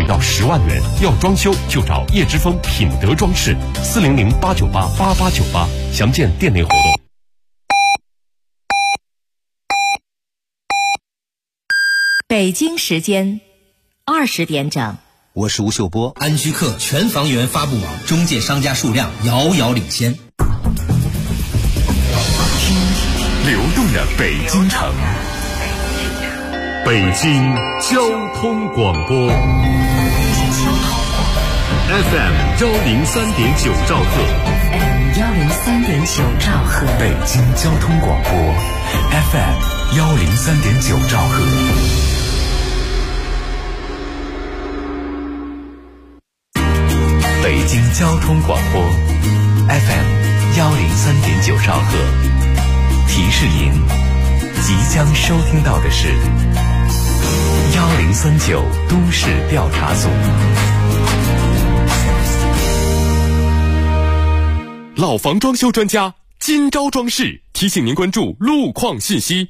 到10万元。要装修就找叶之峰品德装饰，400-898-8898，详见店内活动。 北京时间20点整。 我是吴秀波。安居客全房源发布网中介商家数量遥遥领先。 流动的北京城，北京交通广播 FM 103.9兆赫， 103.9兆赫， 北京交通广播 FM 103.9兆赫。北京交通广播 FM 103.9兆赫，提示您即将收听到的是1039都市调查组。老房装修专家今朝装饰提醒您关注路况信息。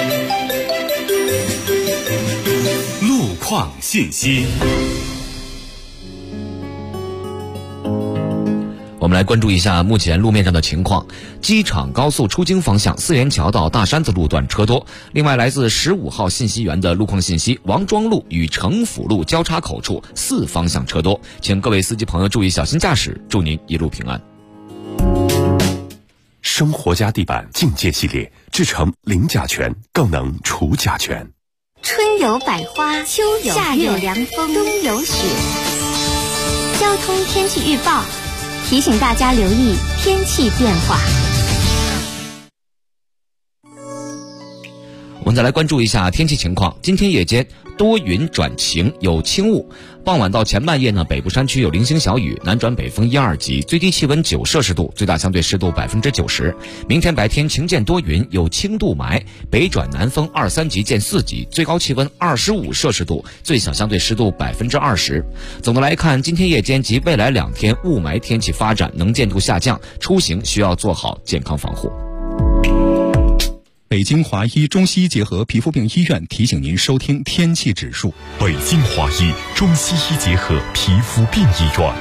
路况信息。 我们来关注一下目前路面上的情况。机场高速出京方向四元桥到大山子路段车多。另外，来自15号信息源的路况信息，王庄路与城府路交叉口处4方向车多，请各位司机朋友注意小心驾驶，祝您一路平安。 生活家地板境界系列，制成零甲醛，更能除甲醛。 春有百花，秋有夏有凉风，冬有雪。交通天气预报提醒大家留意天气变化。 我们再来关注一下天气情况。今天夜间多云转晴，有轻雾。傍晚到前半夜呢，北部山区有零星小雨，南转北风1、2级，最低气温9摄氏度，最大相对湿度90%。明天白天晴间多云，有轻度霾，北转南风2、3级见4级，最高气温25摄氏度，最小相对湿度20%。总的来看，今天夜间及未来2天雾霾天气发展，能见度下降，出行需要做好健康防护。 北京华医中西医结合皮肤病医院提醒您收听天气指数。 北京华医中西医结合皮肤病医院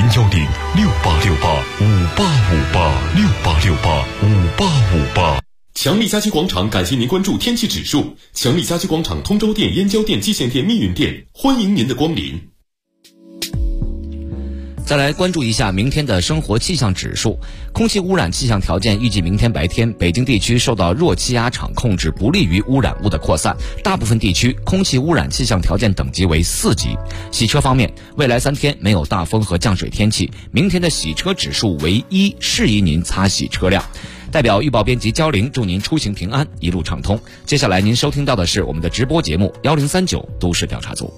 ，0860-6858-5858，6858-5858。强力家居广场感谢您关注天气指数。强力家居广场通州店、燕郊店、蓟县店、密云店，欢迎您的光临。 再来关注一下明天的生活气象指数。空气污染气象条件预计明天白天，北京地区受到弱气压场控制，不利于污染物的扩散，大部分地区空气污染气象条件等级为4级。洗车方面，未来3天没有大风和降水天气，明天的洗车指数为1，适宜您擦洗车辆。代表预报编辑焦玲祝您出行平安，一路畅通。接下来您收听到的是我们的直播节目1039都市调查组。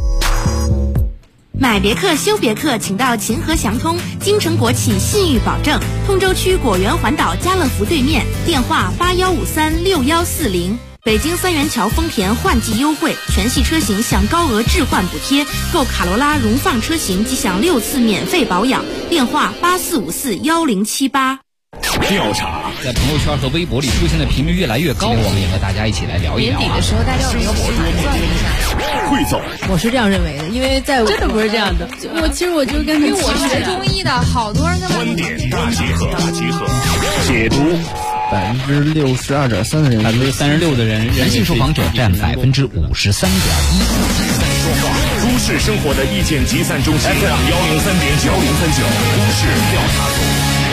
买别克修别克，请到秦河祥通，京城国企信誉保证，通州区果园环岛家乐福对面，电话81536140。北京3元桥丰田换季优惠，全系车型享高额置换补贴，购卡罗拉荣放车型即享6次免费保养，电话84541078。 调查在朋友圈和微博里出现的频率越来越高，我们也和大家一起来聊一聊。 年底的时候，大家有没有盘算一下？ 汇总， 我是这样认为的，因为在真的不是这样的。其实我就跟因为我是学中医的，好多人在观点大结合，解读。 62.3%的人 ，36%的人，男性受访者占53.1%。 都市生活的意见集散中心 FM 103.9，1039都市调查组。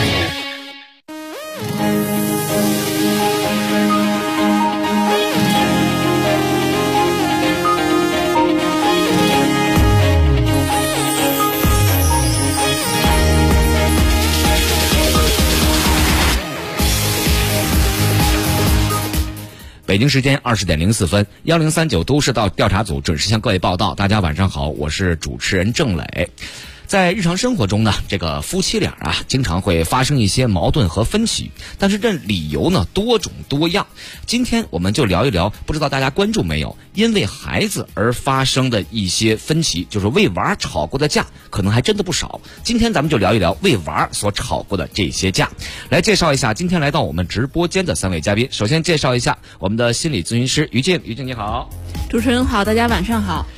北京时间20点04分，1039都市调查组准时向各位报道。大家晚上好，我是主持人郑磊。在日常生活中呢，这个夫妻俩啊，经常会发生一些矛盾和分歧，但是这理由呢多种多样。今天我们就聊一聊，不知道大家关注没有，因为孩子而发生的一些分歧，就是为娃吵过的架，可能还真的不少。今天咱们就聊一聊为娃所吵过的这些架。来介绍一下今天来到我们直播间的3位嘉宾。首先介绍一下我们的心理咨询师于静。于静你好。 主持人好，大家晚上好。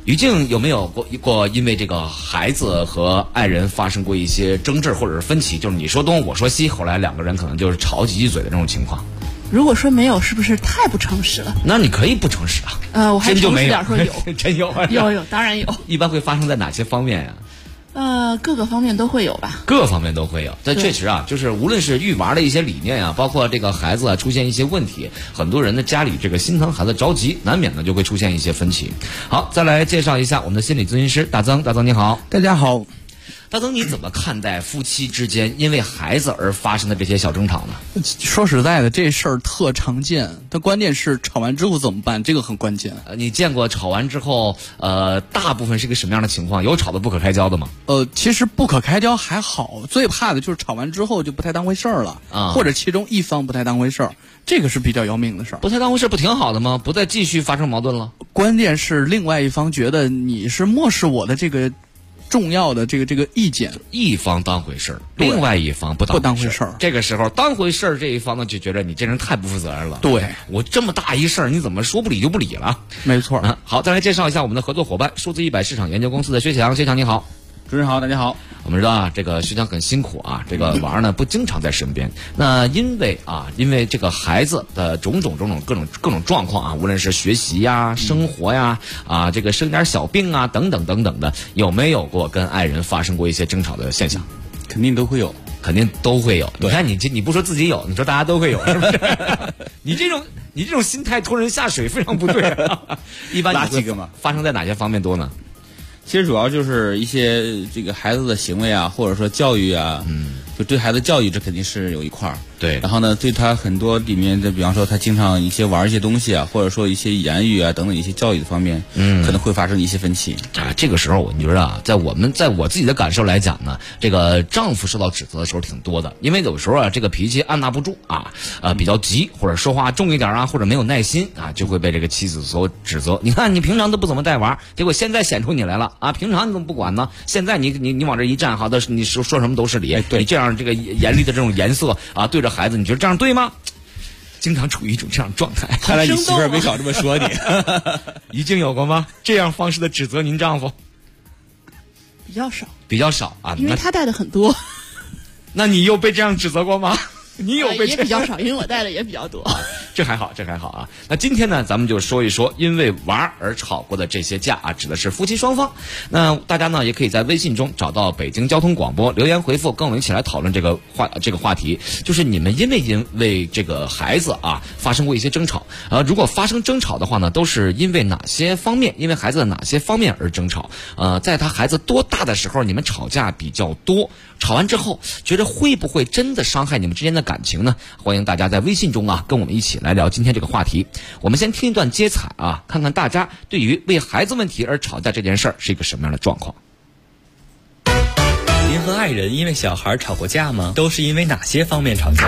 于静有没有过因为这个孩子和爱人发生过一些争执或者是分歧，就是你说东我说西，后来两个人可能就是吵几句嘴的这种情况？ 如果说没有，是不是太不诚实了？ 那你可以不诚实啊。 我还诚实点说有， 真有有，当然有。 一般会发生在哪些方面呀？ 各个方面都会有吧。 各方面都会有，这确实啊，就是无论是育娃的一些理念啊，包括这个孩子啊出现一些问题，很多人的家里这个心疼孩子着急，难免呢就会出现一些分歧。好，再来介绍一下我们的心理咨询师大曾，大曾你好。 大家好。 大曾，你怎么看待夫妻之间因为孩子而发生的这些小争吵呢？ 说实在的，这事儿特常见，但关键是吵完之后怎么办，这个很关键。 你见过吵完之后，大部分是一个什么样的情况？有吵得不可开交的吗？ 其实不可开交还好，最怕的就是吵完之后就不太当回事儿了，或者其中一方不太当回事儿，这个是比较要命的事儿。 不太当回事儿不挺好的吗？不再继续发生矛盾了。 关键是另外一方觉得你是漠视我的这个重要的这个意见， 一方当回事儿，另外一方不当回事儿。这个时候当回事儿这一方呢，就觉得你这人太不负责任了。 对， 我这么大一事儿，你怎么说不理就不理了？ 没错。 好，再来介绍一下我们的合作伙伴数字100市场研究公司的薛强。薛强你好。 主持人好，大家好。 我们知道啊，这个薛强很辛苦啊，这个娃儿呢不经常在身边。那因为这个孩子的种种各种状况啊，无论是学习呀、生活呀这个生点小病啊等等的，有没有过跟爱人发生过一些争吵的现象？ 肯定都会有。 你看你不说自己有，你说大家都会有，是不是？你这种心态拖人下水非常不对一般哪几个嘛？ 发生在哪些方面多呢？ 其实主要就是一些这个孩子的行为啊，或者说教育啊，就对孩子教育这肯定是有一块儿。 对， 然后呢，对他很多里面的，比方说他经常一些玩一些东西啊，或者说一些言语啊等等一些教育的方面，可能会发生一些分歧。 这个时候你觉得啊，在我自己的感受来讲呢，这个丈夫受到指责的时候挺多的，因为有时候啊，这个脾气按捺不住比较急，或者说话重一点啊，或者没有耐心就会被这个妻子所指责。你看你平常都不怎么带娃，结果现在显出你来了平常你怎么不管呢？现在你往这一站，好的，你说什么都是理。 对， 你这样这个严厉的这种颜色对着孩子，你觉得这样对吗？经常处于一种这样状态。 看来你媳妇儿没少这么说你。 于静有过吗？这样方式的指责您丈夫？比较少因为他带的很多。 那你又被这样指责过吗？你有被也比较少，因为我带的也比较多。 这还好啊。那今天呢，咱们就说一说因为娃而吵过的这些架指的是夫妻双方。那大家呢也可以在微信中找到北京交通广播留言回复，跟我们一起来讨论这个话题，就是你们因为这个孩子发生过一些争吵，如果发生争吵的话呢，都是因为哪些方面？因为孩子的哪些方面而争吵？在他孩子多大的时候你们吵架比较多？吵完之后觉得会不会真的伤害你们之间的感情呢？欢迎大家在微信中跟我们一起来聊今天这个话题。我们先听一段接彩看看大家对于为孩子问题而吵架这件事儿是一个什么样的状况。 您和爱人因为小孩吵过架吗？都是因为哪些方面吵架？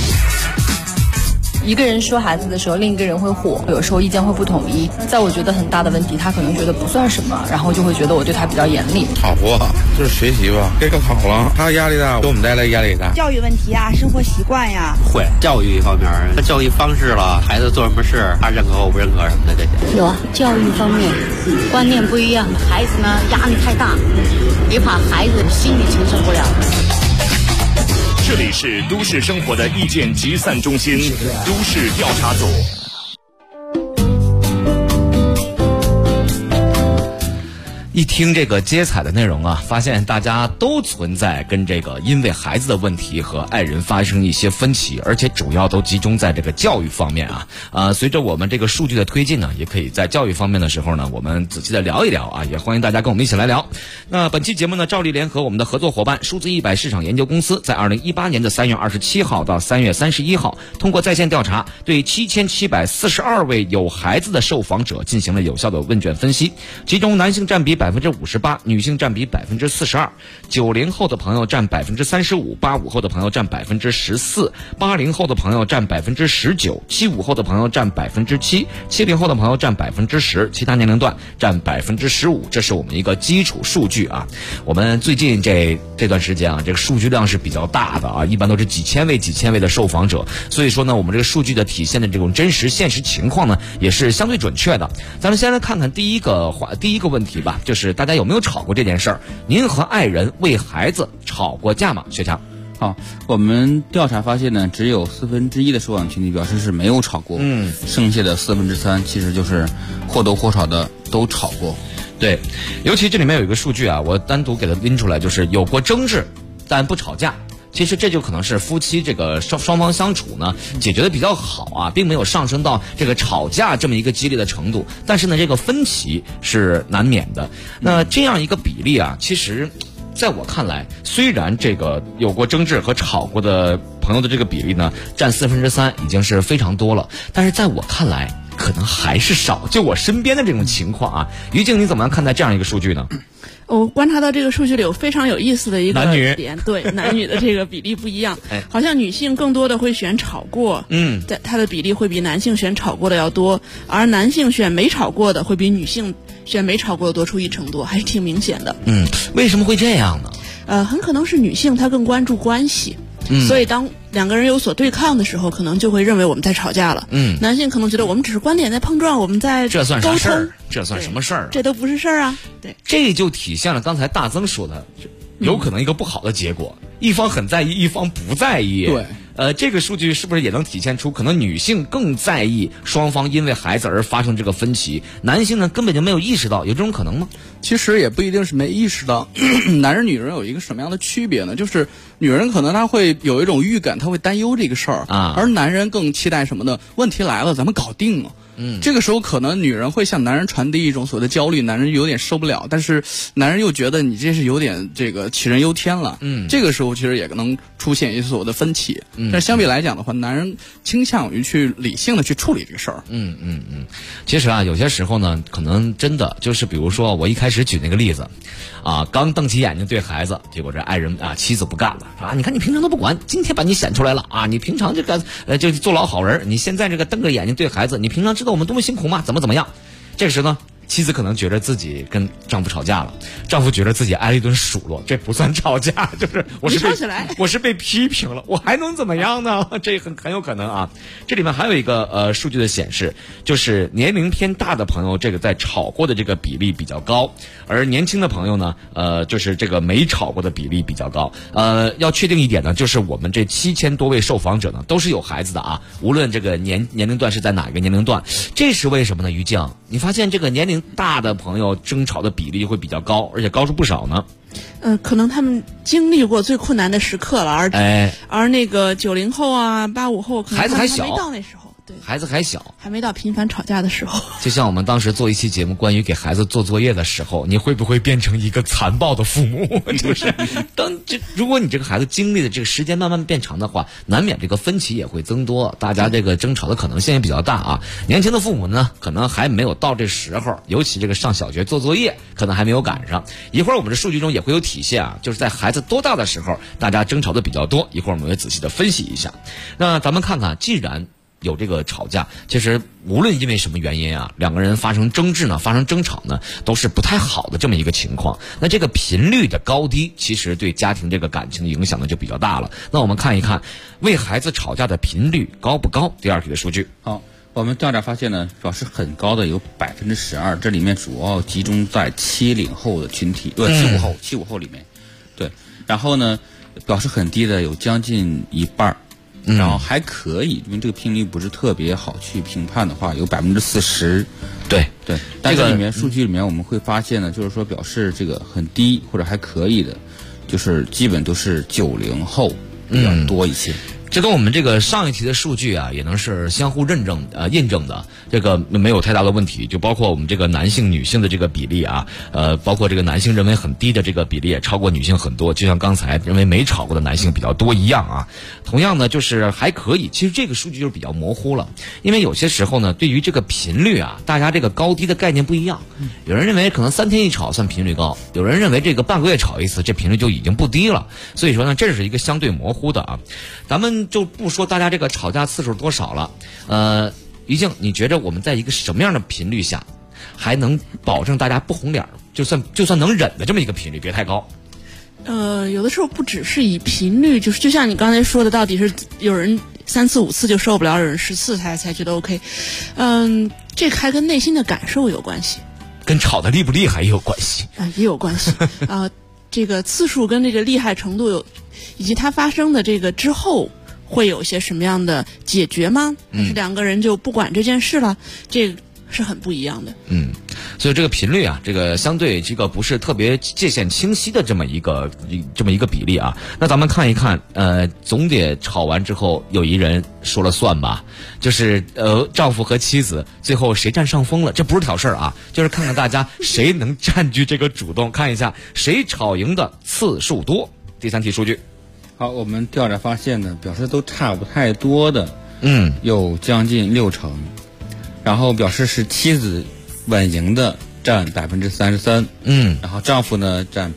一个人说孩子的时候，另一个人会火，有时候意见会不统一。在我觉得很大的问题，他可能觉得不算什么，然后就会觉得我对他比较严厉。 吵不就是学习吧，该高考了，他压力大，给我们带来压力大。 教育问题生活习惯呀， 会教育方面，教育方式了，孩子做什么事，他认可或不认可什么的这些。 有教育方面观念不一样，孩子呢压力太大，也怕孩子心理承受不了。 这里是都市生活的意见集散中心，都市调查组。 一听这个接彩的内容发现大家都存在跟这个因为孩子的问题和爱人发生一些分歧，而且主要都集中在这个教育方面随着我们这个数据的推进呢，也可以在教育方面的时候呢，我们仔细的聊一聊也欢迎大家跟我们一起来聊。那本期节目呢，照例联合我们的合作伙伴数字100市场研究公司，在2018年的3月27号到3月31号，通过在线调查，对7742位有孩子的受访者进行了有效的问卷分析，其中男性占比 58%，女性占比42%，90后的朋友占35%，85后的朋友占14%，80后的朋友占19%，75后的朋友占7%，70后的朋友占10%，其他年龄段占15%。这是我们一个基础数据啊。我们最近这段时间啊，这个数据量是比较大的啊，一般都是几千位的受访者，所以说呢，我们这个数据的体现的这种真实现实情况呢，也是相对准确的。咱们先来看看第一个问题吧，就是大家有没有吵过这件事儿？您和爱人为孩子吵过架吗？薛强。 好，我们调查发现呢，只有1/4的受访群体表示是没有吵过，剩下的3/4其实就是或多或少的都吵过。 对，尤其这里面有一个数据啊，我单独给它拎出来，就是有过争执但不吵架。其实这就可能是夫妻这个双方相处呢解决的比较好啊，并没有上升到这个吵架这么一个激烈的程度，但是呢这个分歧是难免的。那这样一个比例啊，其实在我看来，虽然这个有过争执和吵过的朋友的这个比例呢占3/4已经是非常多了，但是在我看来可能还是少。就我身边的这种情况啊，于静你怎么样看待这样一个数据呢？ 我观察到这个数据里有非常有意思的一个点，对男女的这个比例不一样，好像女性更多的会选吵过，它的比例会比男性选吵过的要多，而男性选没吵过的会比女性选没吵过的多出1成多，还是挺明显的。 为什么会这样呢？ 很可能是女性她更关注关系。所以当两个人有所对抗的时候，可能就会认为我们在吵架了。男性可能觉得我们只是观点在碰撞，我们在这算啥事儿？这算什么事儿啊？ 这都不是事儿啊！对， 这就体现了刚才大曾说的，有可能一个不好的结果，一方很在意，一方不在意。 对。 这个数据是不是也能体现出可能女性更在意双方因为孩子而发生这个分歧，男性呢根本就没有意识到，有这种可能吗？ 其实也不一定是没意识到，男人女人有一个什么样的区别呢？就是女人可能她会有一种预感，她会担忧这个事儿啊，而男人更期待什么呢？问题来了，咱们搞定了。这个时候可能女人会向男人传递一种所谓的焦虑，男人有点受不了，但是男人又觉得你这是有点这个杞人忧天了。这个时候其实也能出现一些所谓的分歧。但相比来讲的话，男人倾向于去理性的去处理这个事儿。 其实啊，有些时候呢，可能真的就是比如说我一开始举那个例子，啊，刚瞪起眼睛对孩子，结果这爱人啊妻子不干了，说啊，你看你平常都不管，今天把你显出来了啊，你平常这个就做老好人，你现在这个瞪着眼睛对孩子，你平常知道我们多么辛苦吗？怎么样？这个时呢，妻子可能觉得自己跟丈夫吵架了，丈夫觉得自己挨了一顿数落，这不算吵架，就是我是被批评了，我还能怎么样呢？这很有可能啊。这里面还有一个数据的显示，就是年龄偏大的朋友，这个在吵过的这个比例比较高，而年轻的朋友呢，就是这个没吵过的比例比较高。要确定一点呢，就是我们这7000多位受访者呢，都是有孩子的啊，无论这个年龄段是在哪个年龄段，这是为什么呢？于静，你发现这个年龄大的朋友争吵的比例会比较高，而且高出不少呢。 可能他们经历过最困难的时刻了，而那个90后啊、85后，可能孩子还小， 没到那时候。对， 孩子还小， 还没到频繁吵架的时候。 就像我们当时做一期节目关于给孩子做作业的时候，你会不会变成一个残暴的父母？就是如果你这个孩子经历的这个时间慢慢变长的话，难免这个分歧也会增多，大家这个争吵的可能性也比较大啊。年轻的父母呢，可能还没有到这时候，尤其这个上小学做作业，可能还没有赶上。一会儿我们这数据中也会有体现啊，就是在孩子多大的时候，大家争吵的比较多。一会儿我们会仔细的分析一下。那咱们看看，既然有这个吵架，其实无论因为什么原因啊，两个人发生争执呢，发生争吵呢，都是不太好的这么一个情况。那这个频率的高低，其实对家庭这个感情的影响呢就比较大了。那我们看一看为孩子吵架的频率高不高？第二题的数据。 好，我们调查发现呢，表示很高的有12%，这里面主要集中在70后的群体，75后里面。对，然后呢，表示很低的有将近一半。然后还可以，因为这个频率不是特别好去评判的话，有40%。 对， 但这里面数据里面我们会发现呢，就是说表示这个很低或者还可以的，就是基本都是90后比较多一些。 这跟我们这个上一题的数据啊，也能是相互印证的，这个没有太大的问题。就包括我们这个男性女性的这个比例啊，包括这个男性认为很低的这个比例也超过女性很多，就像刚才认为没吵过的男性比较多一样啊。同样呢，就是还可以。其实这个数据就是比较模糊了，因为有些时候呢，对于这个频率啊，大家这个高低的概念不一样。有人认为可能3天一吵算频率高，有人认为这个半个月吵一次，这频率就已经不低了。所以说呢，这是一个相对模糊的啊。咱们就不说大家这个吵架次数多少了，于静，你觉得我们在一个什么样的频率下，还能保证大家不红脸，就算能忍的这么一个频率，别太高？ 有的时候不只是以频率，就像你刚才说的，到底是有人3次5次就受不了，有人10次才觉得 OK。这还跟内心的感受有关系， 跟吵得厉不厉害也有关系也有关系这个次数跟这个厉害程度以及它发生的这个之后会有些什么样的解决吗？还是两个人就不管这件事了？这个是很不一样的。 所以这个频率啊，这个相对这个不是特别界限清晰的这么一个比例啊。那咱们看一看，总得吵完之后有一人说了算吧，就是丈夫和妻子最后谁占上风了？这不是挑事儿啊，就是看看大家谁能占据这个主动，看一下谁吵赢的次数多。第3题数据。 好，我们调查发现呢，表示都差不太多的，有将近60%，然后表示是妻子稳赢的占33%，然后丈夫呢占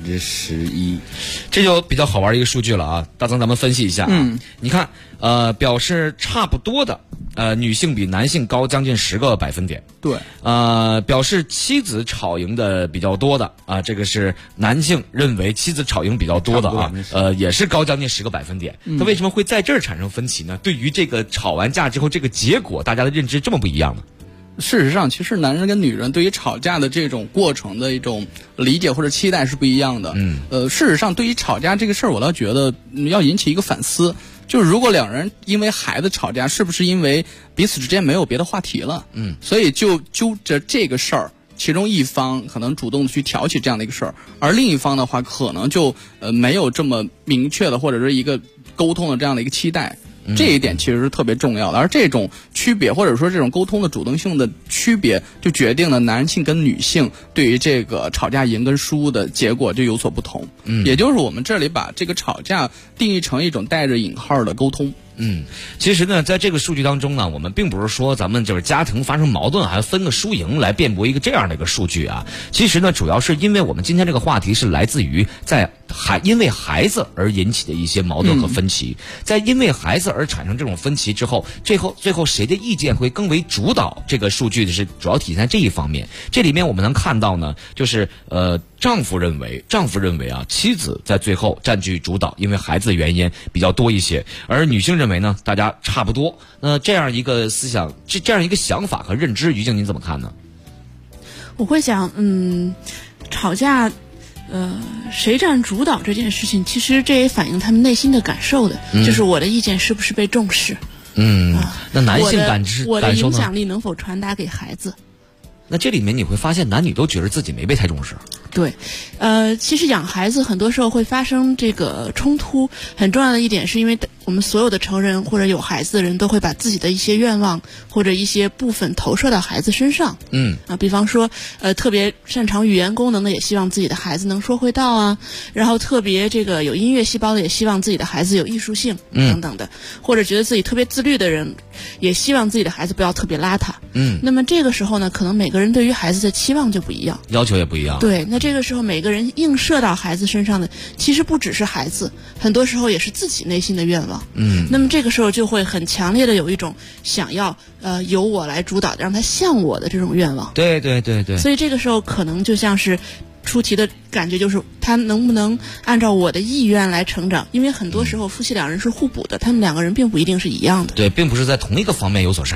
11%， 这就比较好玩的一个数据了啊。大曾，咱们分析一下啊，你看，表示差不多的，女性比男性高将近10个百分点。 对， 表示妻子吵赢的比较多的啊，这个是男性认为妻子吵赢比较多的啊，也是高将近10个百分点。它为什么会在这儿产生分歧呢？对于这个吵完架之后这个结果，大家的认知这么不一样呢？ 事实上，其实男人跟女人对于吵架的这种过程的一种理解或者期待是不一样的。事实上，对于吵架这个事儿，我倒觉得要引起一个反思，就是如果两人因为孩子吵架，是不是因为彼此之间没有别的话题了？所以就着这个事儿，其中一方可能主动去挑起这样的一个事儿，而另一方的话可能就没有这么明确的或者是一个沟通的这样的一个期待。这一点其实是特别重要的，而这种区别或者说这种沟通的主动性的区别，就决定了男性跟女性对于这个吵架赢跟输的结果就有所不同。也就是我们这里把这个吵架定义成一种带着引号的沟通。 其实呢，在这个数据当中呢，我们并不是说咱们就是家庭发生矛盾还分个输赢来辩驳一个这样的一个数据啊。其实呢，主要是因为我们今天这个话题是来自于因为孩子而引起的一些矛盾和分歧，在因为孩子而产生这种分歧之后，最后谁的意见会更为主导，这个数据是主要体现在这一方面。这里面我们能看到呢，就是丈夫认为啊，妻子在最后占据主导，因为孩子的原因比较多一些，而女性认为呢，大家差不多。那这样一个思想，这样一个想法和认知，于静您怎么看呢？ 我会想，吵架。谁占主导这件事情，其实这也反映他们内心的感受的，就是我的意见是不是被重视。 那男性我的影响力能否传达给孩子？ 那这里面你会发现，男女都觉得自己没被太重视。 对，其实养孩子很多时候会发生这个冲突，很重要的一点是因为我们所有的成人或者有孩子的人都会把自己的一些愿望或者一些部分投射到孩子身上。比方说，特别擅长语言功能的也希望自己的孩子能说会道啊，然后特别这个有音乐细胞的也希望自己的孩子有艺术性等等的，或者觉得自己特别自律的人也希望自己的孩子不要特别邋遢。那么这个时候呢，可能每个人对于孩子的期望就不一样， 要求也不一样。 对，那这个时候每个人映射到孩子身上的，其实不只是孩子，很多时候也是自己内心的愿望。那么这个时候就会很强烈的有一种想要由我来主导，让他像我的这种愿望。 对。 所以这个时候可能就像是出题的感觉，就是他能不能按照我的意愿来成长？因为很多时候夫妻两人是互补的，他们两个人并不一定是一样的。 对，并不是在同一个方面有所擅长。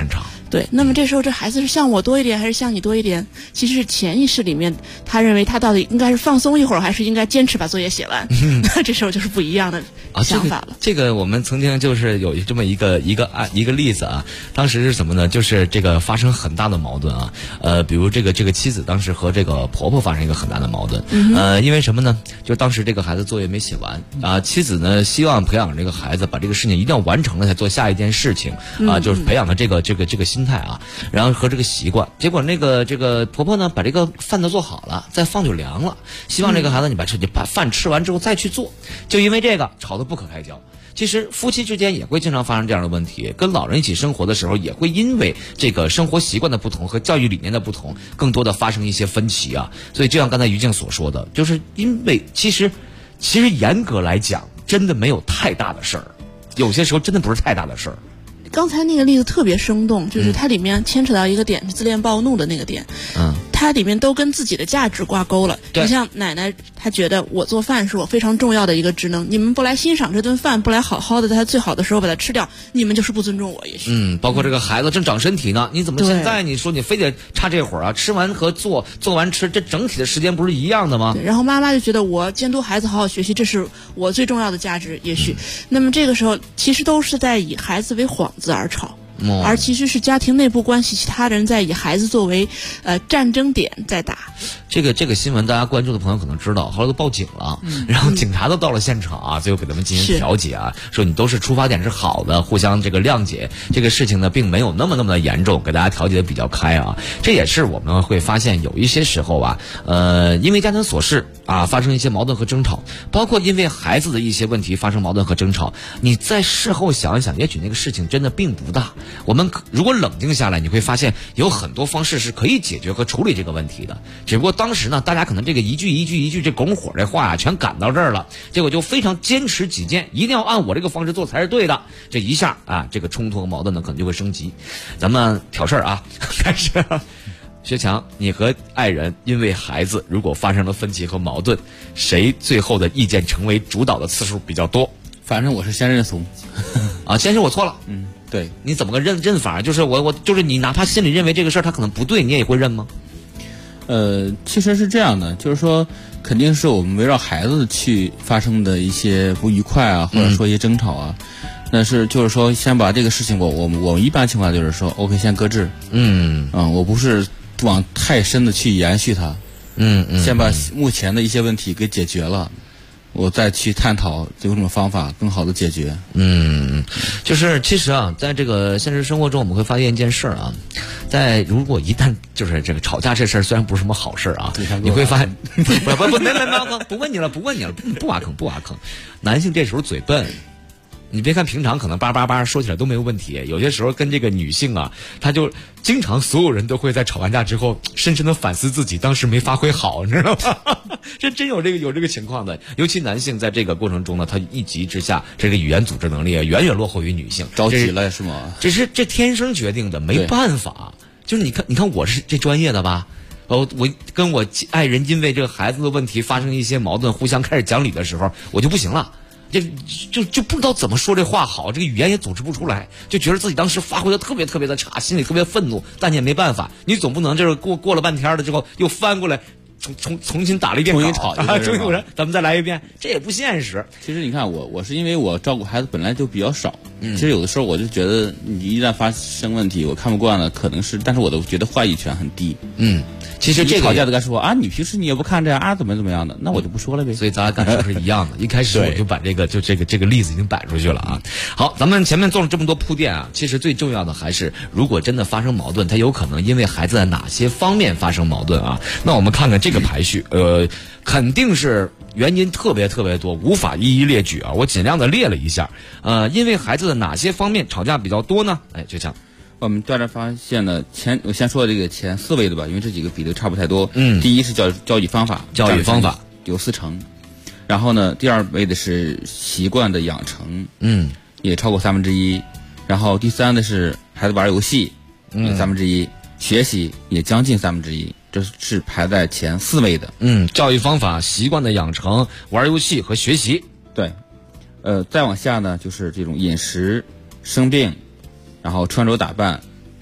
对，那么这时候这孩子是像我多一点还是像你多一点？其实是潜意识里面，他认为他到底应该是放松一会儿，还是应该坚持把作业写完？那这时候就是不一样的想法了。 这个我们曾经就是有这么一个例子啊，当时是什么呢？就是这个发生很大的矛盾啊，比如这个妻子当时和这个婆婆发生一个很大的矛盾，因为什么呢？就当时这个孩子作业没写完啊，妻子呢希望培养这个孩子把这个事情一定要完成了才做下一件事情啊，就是培养的这个心态啊，然后和这个习惯。结果这个婆婆呢把这个饭都做好了，再放就凉了，希望这个孩子你把饭吃完之后再去做，就因为这个吵得不可开交。其实夫妻之间也会经常发生这样的问题，跟老人一起生活的时候也会因为这个生活习惯的不同和教育理念的不同，更多的发生一些分歧啊。所以就像刚才于静所说的，就是因为其实严格来讲真的没有太大的事儿，有些时候真的不是太大的事儿。 刚才那个例子特别生动，就是它里面牵扯到一个点，自恋暴怒的那个点。它里面都跟自己的价值挂钩了。你像奶奶，她觉得我做饭是我非常重要的一个职能，你们不来欣赏这顿饭，不来好好的在它最好的时候把它吃掉，你们就是不尊重我。也许包括这个孩子正长身体呢，你怎么现在你说你非得差这会儿啊？吃完和做完吃，这整体的时间不是一样的吗？ 然后妈妈就觉得我监督孩子好好学习，这是我最重要的价值。也许，那么这个时候其实都是在以孩子为幌子而吵。而其实是家庭内部关系，其他人在以孩子作为战争点在打。 这个新闻大家关注的朋友可能知道，后来都报警了，然后警察都到了现场啊，最后给他们进行调解啊，说你都是出发点是好的，互相这个谅解，这个事情呢并没有那么的严重，给大家调解的比较开啊。这也是我们会发现有一些时候啊，因为家庭琐事啊发生一些矛盾和争吵，包括因为孩子的一些问题发生矛盾和争吵，你在事后想一想，也许那个事情真的并不大。我们如果冷静下来，你会发现有很多方式是可以解决和处理这个问题的。只不过当时呢，大家可能这个一句这拱火这话啊，全赶到这儿了，结果就非常坚持己见，一定要按我这个方式做才是对的。这一下啊，这个冲突和矛盾呢可能就会升级。咱们挑事儿啊，开始。薛强，你和爱人因为孩子如果发生了分歧和矛盾，谁最后的意见成为主导的次数比较多？ 反正我是先认怂。 啊，先是我错了。 对， 你怎么个认法？就是我就是你，哪怕心里认为这个事儿他可能不对，你也会认吗？ 其实是这样的，就是说，肯定是我们围绕孩子去发生的一些不愉快啊，或者说一些争吵啊，那是就是说，先把这个事情，我一般情况就是说 ，OK， 先搁置。我不是往太深的去延续它。先把目前的一些问题给解决了。我再去探讨有什么方法更好的解决。 就是其实啊，在这个现实生活中，我们会发现一件事儿啊，如果一旦就是这个吵架这事儿，虽然不是什么好事啊，你会发现不问你了，不挖坑。男性这时候嘴笨。你别看平常可能叭叭叭说起来都没有问题，有些时候跟这个女性啊，她就经常所有人都会在吵完架之后深深的反思自己当时没发挥好，你知道吗？这真有这个情况的。尤其男性在这个过程中呢，他一急之下，这个语言组织能力啊远远落后于女性， 着急了是吗？ 这天生决定的，没办法。就是你看我是这专业的吧？我跟我爱人因为这个孩子的问题发生一些矛盾，互相开始讲理的时候，我就不行了。就不知道怎么说这话好，这个语言也组织不出来，就觉得自己当时发挥的特别的差，心里特别愤怒，但你也没办法，你总不能就是过了半天了之后又翻过来重新打了一遍， 重新吵， 咱们再来一遍，这也不现实。 其实你看我是因为我照顾孩子本来就比较少，其实有的时候我就觉得你一旦发生问题，我看不惯了，可能是，但是我都觉得话语权很低。 其实这个吵架的该说啊，你平时你也不看这样啊，怎么样的，那我就不说了呗。 所以咱俩感受是一样的。一开始我就把这个例子已经摆出去了啊。好，咱们前面做了这么多铺垫啊，其实最重要的还是，如果真的发生矛盾，它有可能因为孩子在哪些方面发生矛盾啊？那我们看看这个排序，肯定是原因特别多，无法一一列举啊。我尽量的列了一下，因为孩子的哪些方面吵架比较多呢？就像。 我们调查发现呢，我先说这个前4位的吧，因为这几个比例差不太多。第一是教育方法有40%，然后呢，第2位的是习惯的养成，也超过1/3，然后第3的是孩子玩游戏，也1/3，学习也将近1/3，这是排在前4位的。 教育方法、习惯的养成、玩游戏和学习。 对，再往下呢，就是这种饮食、生病。然后穿着打扮，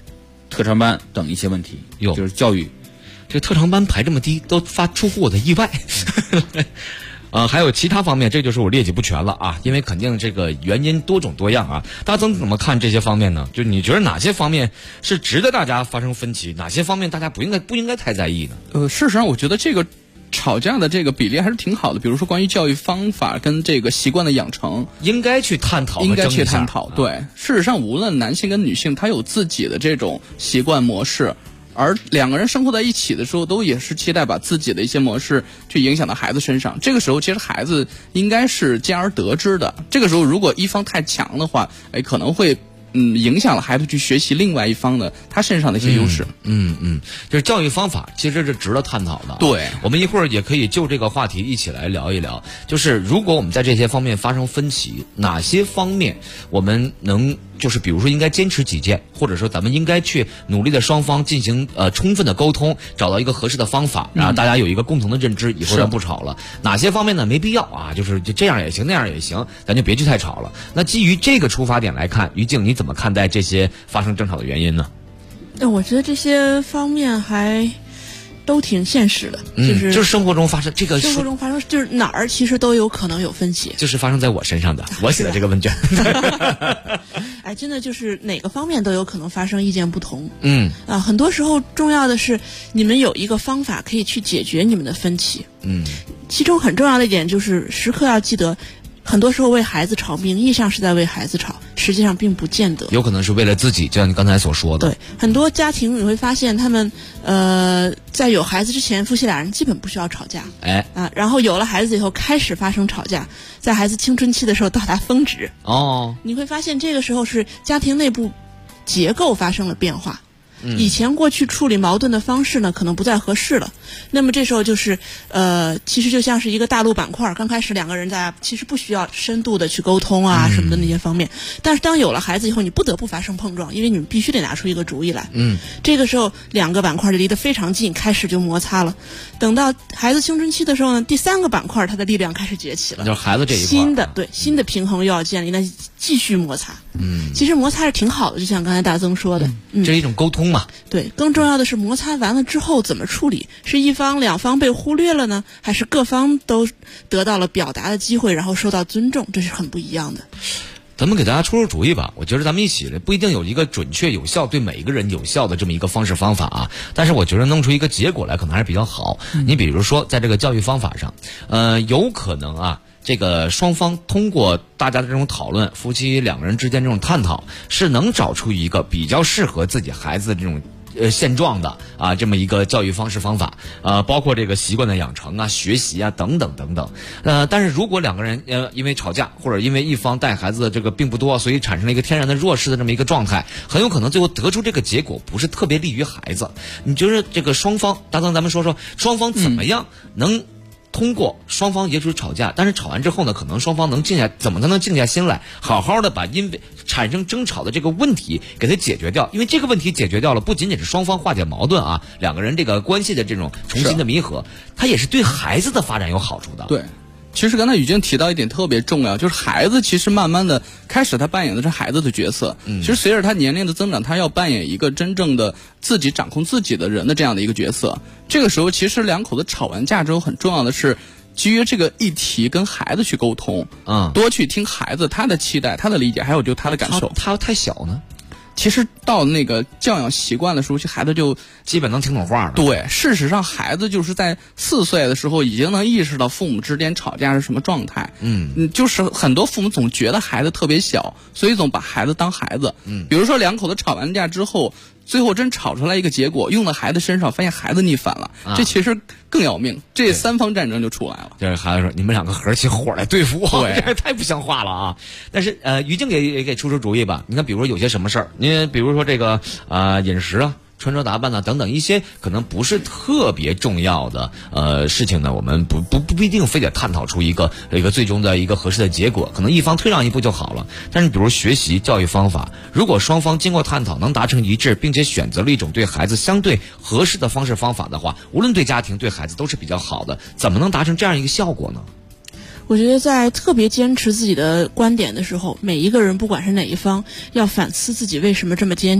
特长班等一些问题，就是教育。 这特长班排这么低，都出乎我的意外。还有其他方面，这就是我列举不全了啊，因为肯定这个原因多种多样啊。大家怎么看这些方面呢？就你觉得哪些方面是值得大家发生分歧，哪些方面大家不应该太在意呢？事实上，我觉得这个吵架的这个比例还是挺好的。比如说关于教育方法跟这个习惯的养成， 应该去探讨， 对，事实上，无论男性跟女性，他有自己的这种习惯模式。而两个人生活在一起的时候，都也是期待把自己的一些模式去影响到孩子身上。这个时候，其实孩子应该是兼而得之的。这个时候，如果一方太强的话，可能会影响了孩子去学习另外一方的他身上的一些优势。 就是教育方法其实是值得探讨的。 对， 我们一会儿也可以就这个话题一起来聊一聊。就是如果我们在这些方面发生分歧，哪些方面我们能就是比如说应该坚持己见，或者说咱们应该去努力的双方进行充分的沟通，找到一个合适的方法，然后大家有一个共同的认知，以后咱不吵了。哪些方面呢没必要啊，就这样也行那样也行，咱就别去太吵了。那基于这个出发点来看，于静你怎么看待这些发生争吵的原因呢？ 我觉得这些方面还都挺现实的， 就是生活中发生就是哪儿其实都有可能有分歧， 就是发生在我身上的，我写的这个问卷。 真的就是哪个方面都有可能发生意见不同。很多时候重要的是你们有一个方法可以去解决你们的分歧。其中很重要的一点就是时刻要记得，很多时候为孩子吵，名义上是在为孩子吵，实际上并不见得。 有可能是为了自己，就像你刚才所说的。 对，很多家庭你会发现，他们在有孩子之前，夫妻俩人基本不需要吵架。然后有了孩子以后开始发生吵架，在孩子青春期的时候到达峰值。你会发现这个时候是家庭内部结构发生了变化。以前过去处理矛盾的方式呢，可能不再合适了。那么这时候就是其实就像是一个大陆板块，刚开始两个人在其实不需要深度的去沟通啊什么的那些方面，但是当有了孩子以后，你不得不发生碰撞，因为你们必须得拿出一个主意来。这个时候两个板块就离得非常近，开始就摩擦了。等到孩子青春期的时候呢，第三个板块它的力量开始崛起了， 就是孩子这一块新的平衡又要建立，那继续摩擦。其实摩擦是挺好的，就像刚才大曾说的， 这是一种沟通嘛。 对，更重要的是摩擦完了之后怎么处理，是一方两方被忽略了呢，还是各方都得到了表达的机会，然后受到尊重，这是很不一样的。 咱们给大家出主意吧，我觉得咱们一起不一定有一个准确有效对每一个人有效的这么一个方式方法啊，但是我觉得弄出一个结果来可能还是比较好。你比如说在这个教育方法上，有可能啊，这个双方通过大家的这种讨论，夫妻两个人之间这种探讨，是能找出一个比较适合自己孩子的这种现状的啊，这么一个教育方式方法，包括这个习惯的养成啊、学习啊等等等等。但是如果两个人因为吵架，或者因为一方带孩子的这个并不多，所以产生了一个天然的弱势的这么一个状态，很有可能最后得出这个结果不是特别利于孩子。你觉得这个双方，大曾咱们说说双方怎么样能通过双方也许吵架，但是吵完之后呢，可能双方能怎么才能静下心来，好好的把因为产生争吵的这个问题给它解决掉。因为这个问题解决掉了，不仅仅是双方化解矛盾啊，两个人这个关系的这种重新的弥合，它也是对孩子的发展有好处的。 对，其实刚才宇静提到一点特别重要，就是孩子其实慢慢的开始他扮演的是孩子的角色。其实随着他年龄的增长，他要扮演一个真正的自己掌控自己的人的这样的一个角色。这个时候其实两口子吵完架之后，很重要的是基于这个议题跟孩子去沟通，多去听孩子他的期待、他的理解，还有就他的感受。 他太小呢， 其实到那个教养习惯的时候，孩子就基本能听懂话了。 对，事实上孩子就是在4岁的时候已经能意识到父母之间吵架是什么状态。就是很多父母总觉得孩子特别小，所以总把孩子当孩子。比如说两口子吵完架之后，最后真吵出来一个结果，用到孩子身上，发现孩子逆反了，这其实更要命，这三方战争就出来了。 就是孩子说：“你们两个合起伙来对付我，这太不像话了啊！”但是于静也给出主意吧。你看，比如说有些什么事儿，你比如说这个饮食啊、穿着打扮啊等等一些可能不是特别重要的事情呢，我们不一定非得探讨出一个最终的一个合适的结果，可能一方退让一步就好了。但是比如学习教育方法，如果双方经过探讨能达成一致，并且选择了一种对孩子相对合适的方式方法的话，无论对家庭对孩子都是比较好的。怎么能达成这样一个效果呢？ 我觉得在特别坚持自己的观点的时候，每一个人不管是哪一方，要反思自己为什么这么坚决。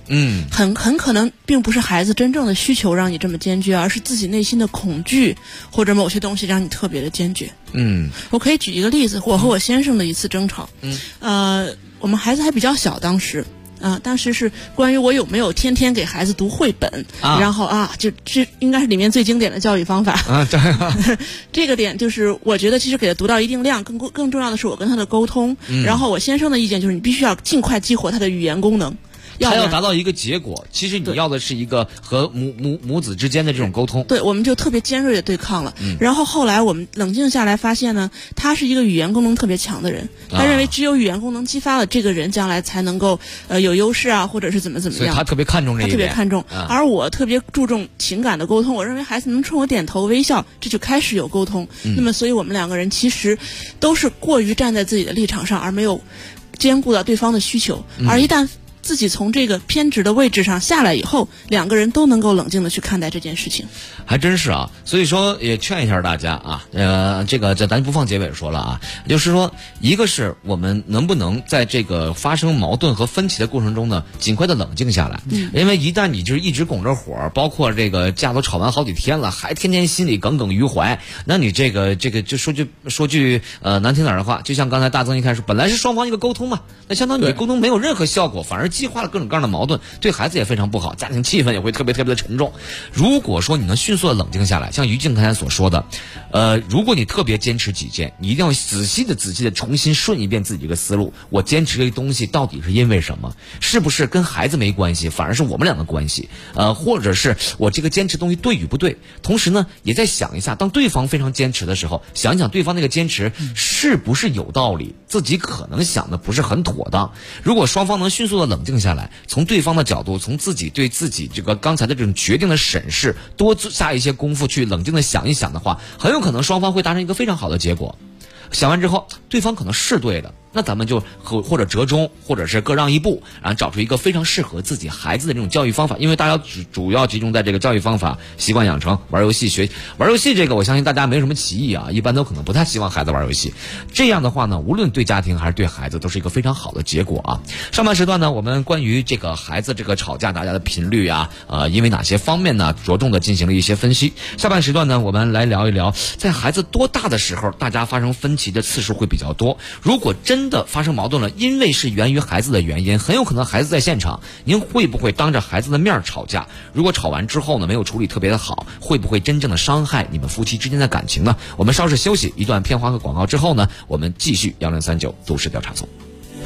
很可能并不是孩子真正的需求让你这么坚决，而是自己内心的恐惧或者某些东西让你特别的坚决。我可以举一个例子，我和我先生的一次争吵。我们孩子还比较小，当时是关于我有没有天天给孩子读绘本，然后这应该是里面最经典的教育方法这个点就是我觉得其实给他读到一定量，更重要的是我跟他的沟通。然后我先生的意见就是你必须要尽快激活他的语言功能。 他要达到一个结果，其实你要的是一个和母子之间的这种沟通。 对，我们就特别尖锐的对抗了。然后后来我们冷静下来发现呢，他是一个语言功能特别强的人，他认为只有语言功能激发了这个人将来才能够有优势啊，或者是怎么样。 所以他特别看重这一点。 他特别看重，而我特别注重情感的沟通。我认为孩子能冲我点头微笑，这就开始有沟通。那么所以我们两个人其实都是过于站在自己的立场上，而没有兼顾到对方的需求。而一旦自己从这个偏执的位置上下来以后，两个人都能够冷静的去看待这件事情。 还真是啊，所以说也劝一下大家啊，这咱不放结尾说了啊，就是说，一个是我们能不能在这个发生矛盾和分歧的过程中呢，尽快的冷静下来。因为一旦你就是一直拱着火，包括这个架都吵完好几天了，还天天心里耿耿于怀，那你这个就说句难听点的话，就像刚才大曾一开始本来是双方一个沟通嘛，那相当于你沟通没有任何效果，反而激化了各种各样的矛盾，对孩子也非常不好，家庭气氛也会特别特别的沉重。如果说你能迅速的冷静下来，像于静刚才所说的，如果你特别坚持己见，你一定要仔细的重新顺一遍自己这个思路，我坚持这个东西到底是因为什么？是不是跟孩子没关系，反而是我们俩的关系？或者是我这个坚持东西对与不对？同时呢，也在想一下，当对方非常坚持的时候，想一想对方那个坚持是不是有道理，自己可能想的不是很妥当。如果双方能迅速的冷静下来，从对方的角度，从自己对自己这个刚才的这种决定的审视，多下一些功夫去冷静的想一想的话，很有可能双方会达成一个非常好的结果。想完之后，对方可能是对的，那咱们就或者折中，或者是各让一步，然后找出一个非常适合自己孩子的这种教育方法。因为大家主要集中在这个教育方法、习惯养成、玩游戏这个，我相信大家没什么歧义啊，一般都可能不太希望孩子玩游戏。这样的话呢，无论对家庭还是对孩子，都是一个非常好的结果啊。上半时段呢，我们关于这个孩子这个吵架大家的频率啊，因为哪些方面呢，着重的进行了一些分析。下半时段呢，我们来聊一聊，在孩子多大的时候，大家发生分歧的次数会比较多。如果真的发生矛盾了，因为是源于孩子的原因，很有可能孩子在现场，您会不会当着孩子的面吵架？如果吵完之后呢，没有处理特别的好，会不会真正的伤害你们夫妻之间的感情呢？我们稍事休息一段片花和广告之后呢，我们继续1039都市调查组。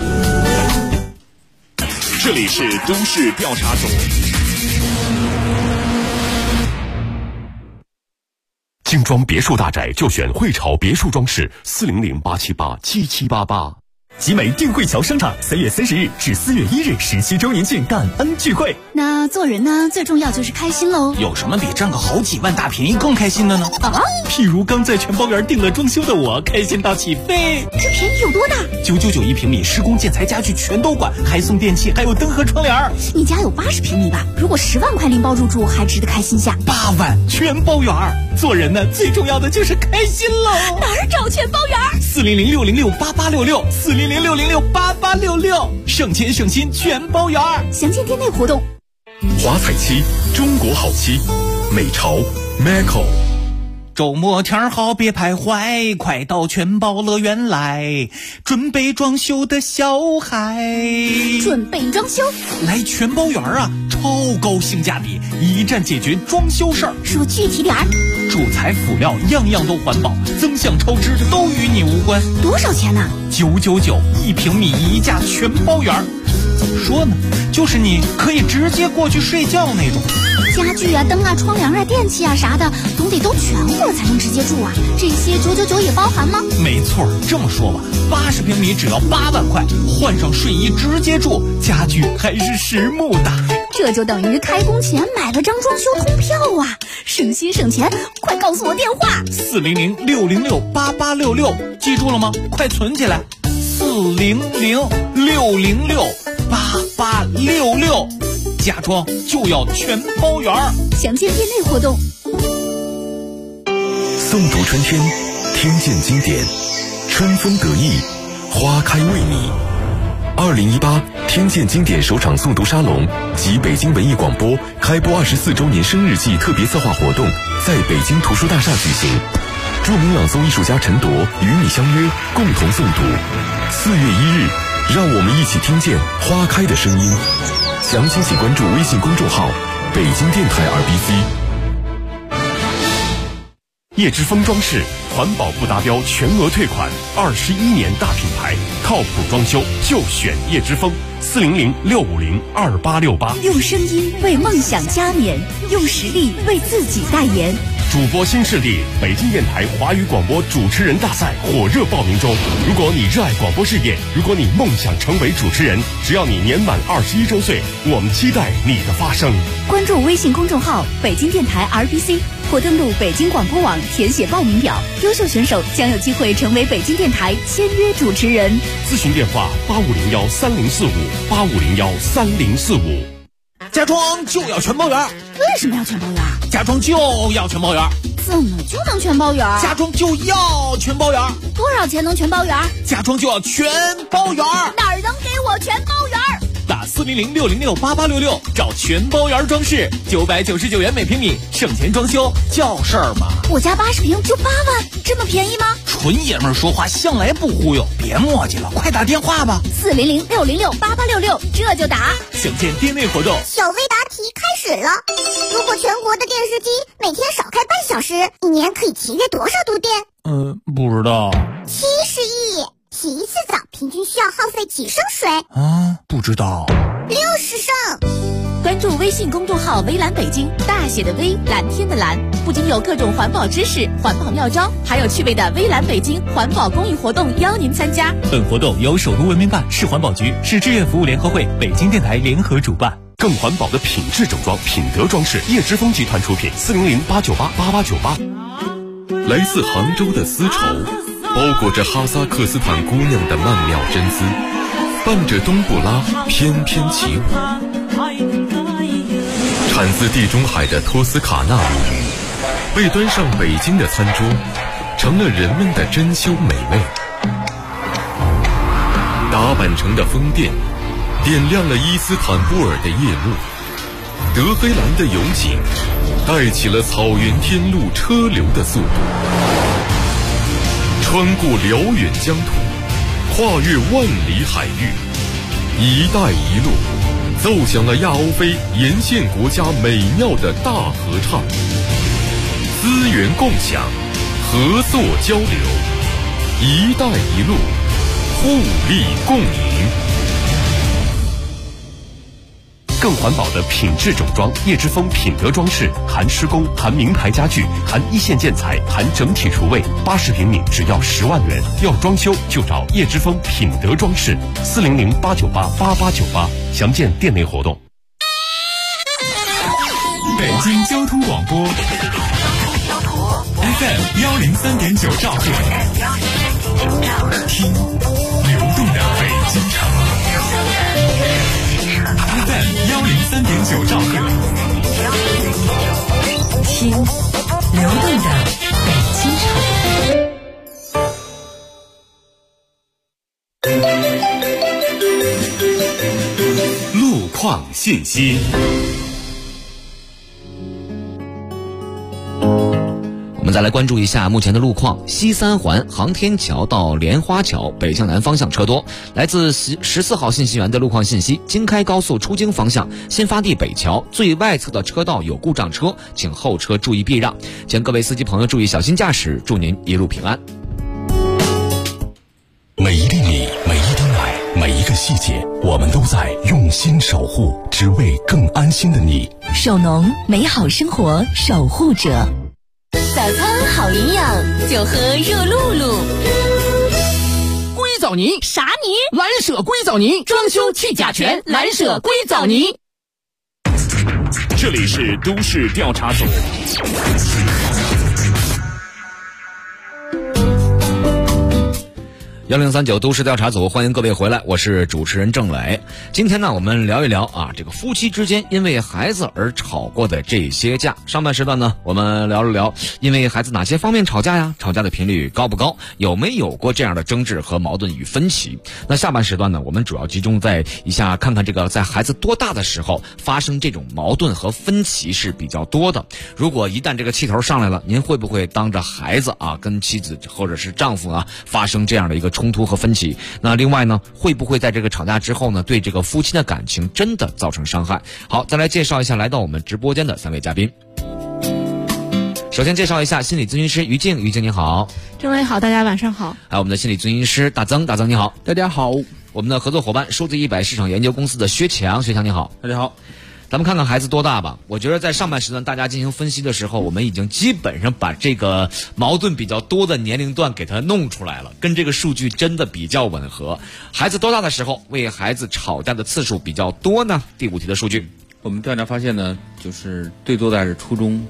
这里是都市调查组。精装别墅大宅就选汇潮别墅装饰，400-878-7788。 集美定慧桥商场3月30日至4月1日17周年庆感恩聚会。 那做人呢，最重要就是开心喽。 有什么比赚个好几万大便宜更开心的呢？譬如刚在全包园订了装修的我，开心到起飞。 这便宜有多大 ？999一平米，施工建材家具全都管，还送电器，还有灯和窗帘。 你家有80平米吧？如果10万块拎包入住，还值得开心下。 8万全包园。做人呢，最重要的就是开心喽。 哪儿找全包园 ？400-606-8866，400-606-8866，省钱省心全包园。 详见店内活动。 华彩漆，中国好漆，美潮 Macau。 周末天好别徘徊，快到全包乐园来，准备装修的小孩。 准备装修来全包园啊，超高性价比，一站解决装修事儿。 说具体点儿。 主材辅料样样都环保，增项超支都与你无关。 多少钱呢 ？999一平米一价全包园。怎么说呢，就是你可以直接过去睡觉那种。 家具啊、灯啊、窗帘啊、电器啊啥的，总得都全乎才能直接住啊。这些999也包含吗？ 没错，这么说吧，80平米只要8万块，换上睡衣直接住，家具还是实木的。 这就等于开工前买了张装修通票啊，省心省钱。快告诉我电话 ，400-606-8866，记住了吗？快存起来，400-606-8866，家装就要全包园。 详见店内活动。 诵读春天，听见经典，春风得意，花开为你。2018 天剑经典首场诵读沙龙及北京文艺广播开播24周年生日季特别策划活动在北京图书大厦举行。著名朗诵艺术家陈铎与你相约，共同诵读。4月1日，让我们一起听见花开的声音。详情请关注微信公众号“北京电台 RBC”。叶之峰装饰环保不达标全额退款，21年大品牌，靠谱装修就选叶之峰。400-650-2868， 用声音为梦想加冕，用实力为自己代言。 主播新势力北京电台华语广播主持人大赛火热报名中。如果你热爱广播事业，如果你梦想成为主持人，只要你年满21周岁，我们期待你的发声。 关注微信公众号北京电台 RBC， 或登录北京广播网填写报名表，优秀选手将有机会成为北京电台签约主持人。 咨询电话8501-3045，8501-3045。 家装就要全包圆。 为什么要全包圆？ 家装就要全包圆。 怎么就能全包圆？ 家装就要全包圆。 多少钱能全包圆？ 家装就要全包圆。 哪儿能给我全包圆？ 打400-606-8866找全包圆装饰，999元每平米，省钱装修叫事儿吗？ 我家80平就8万，这么便宜吗？ 纯爷们儿说话向来不忽悠，别磨叽了，快打电话吧。 400-606-8866，这就打。 省钱店内活动， 小微答题开始了。如果全国的电视机每天少开半小时，一年可以节约多少度电？ 不知道。 70亿。洗一次澡平均需要耗费几升水？ 不知道。 60升。 关注微信公众号微蓝北京，大写的微，蓝天的蓝，不仅有各种环保知识、环保妙招，还有趣味的微蓝北京环保公益活动邀您参加。 本活动由首都文明办、市环保局、市志愿服务联合会、北京电台联合主办。 更环保的品质整装，品德装饰，叶之峰集团出品。400-898-8898。来自杭州的丝绸，包裹着哈萨克斯坦姑娘的曼妙真姿，伴着冬不拉翩翩起舞。产自地中海的托斯卡纳鲈鱼，被端上北京的餐桌，成了人们的珍馐美味。打扮成的风电，点亮了伊斯坦布尔的夜幕。德黑兰的油井，带起了草原天路车流的速度。穿过辽远疆土，跨越万里海域，一带一路奏响了亚欧非沿线国家美妙的大合唱。资源共享，合作交流，一带一路，互利共赢。更环保的品质整装，叶之峰品德装饰，含施工，含名牌家具，含一线建材，含整体厨卫，80平米只要10万元。要装修就找叶之峰品德装饰，400-898-8898，详见店内活动。 北京交通广播 FM 103.9兆赫，听流动的北京城。FM 103.9兆赫， 听流动的北京城。 路况信息。 我们再来关注一下目前的路况。西三环航天桥到莲花桥北向南方向车多。来自14号信息源的路况信息：京开高速出京方向新发地北桥最外侧的车道有故障车，请后车注意避让。请各位司机朋友注意小心驾驶，祝您一路平安。 每一粒米，每一滴奶，每一个细节，我们都在用心守护，只为更安心的你。 首农，美好生活守护者。 早餐好营养，就喝热露露。 硅藻泥啥泥？ 蓝舍硅藻泥，装修去甲醛，蓝舍硅藻泥。 这里是都市调查组。 1039都市调查组，欢迎各位回来，我是主持人郑磊。今天呢，我们聊一聊这个夫妻之间因为孩子而吵过的这些架。上半时段呢，我们聊一聊因为孩子哪些方面吵架呀？吵架的频率高不高？有没有过这样的争执和矛盾与分歧？那下半时段呢，我们主要集中在一下看看这个在孩子多大的时候发生这种矛盾和分歧是比较多的。如果一旦这个气头上来了，您会不会当着孩子跟妻子或者是丈夫发生这样的一个冲突和分歧？那另外呢，会不会在这个吵架之后呢，对这个夫妻的感情真的造成伤害？好，再来介绍一下来到我们直播间的3位嘉宾。首先介绍一下心理咨询师于静，于静你好。 郑伟好，大家晚上好。 还有我们的心理咨询师大曾，大曾你好。 大家好。 我们的合作伙伴数字100市场研究公司的薛强，薛强你好。 大家好。 咱们看看孩子多大吧。我觉得在上半时段大家进行分析的时候，我们已经基本上把这个矛盾比较多的年龄段给它弄出来了，跟这个数据真的比较吻合。孩子多大的时候为孩子吵架的次数比较多呢？第5题的数据， 我们调查发现呢，就是最多的还是初中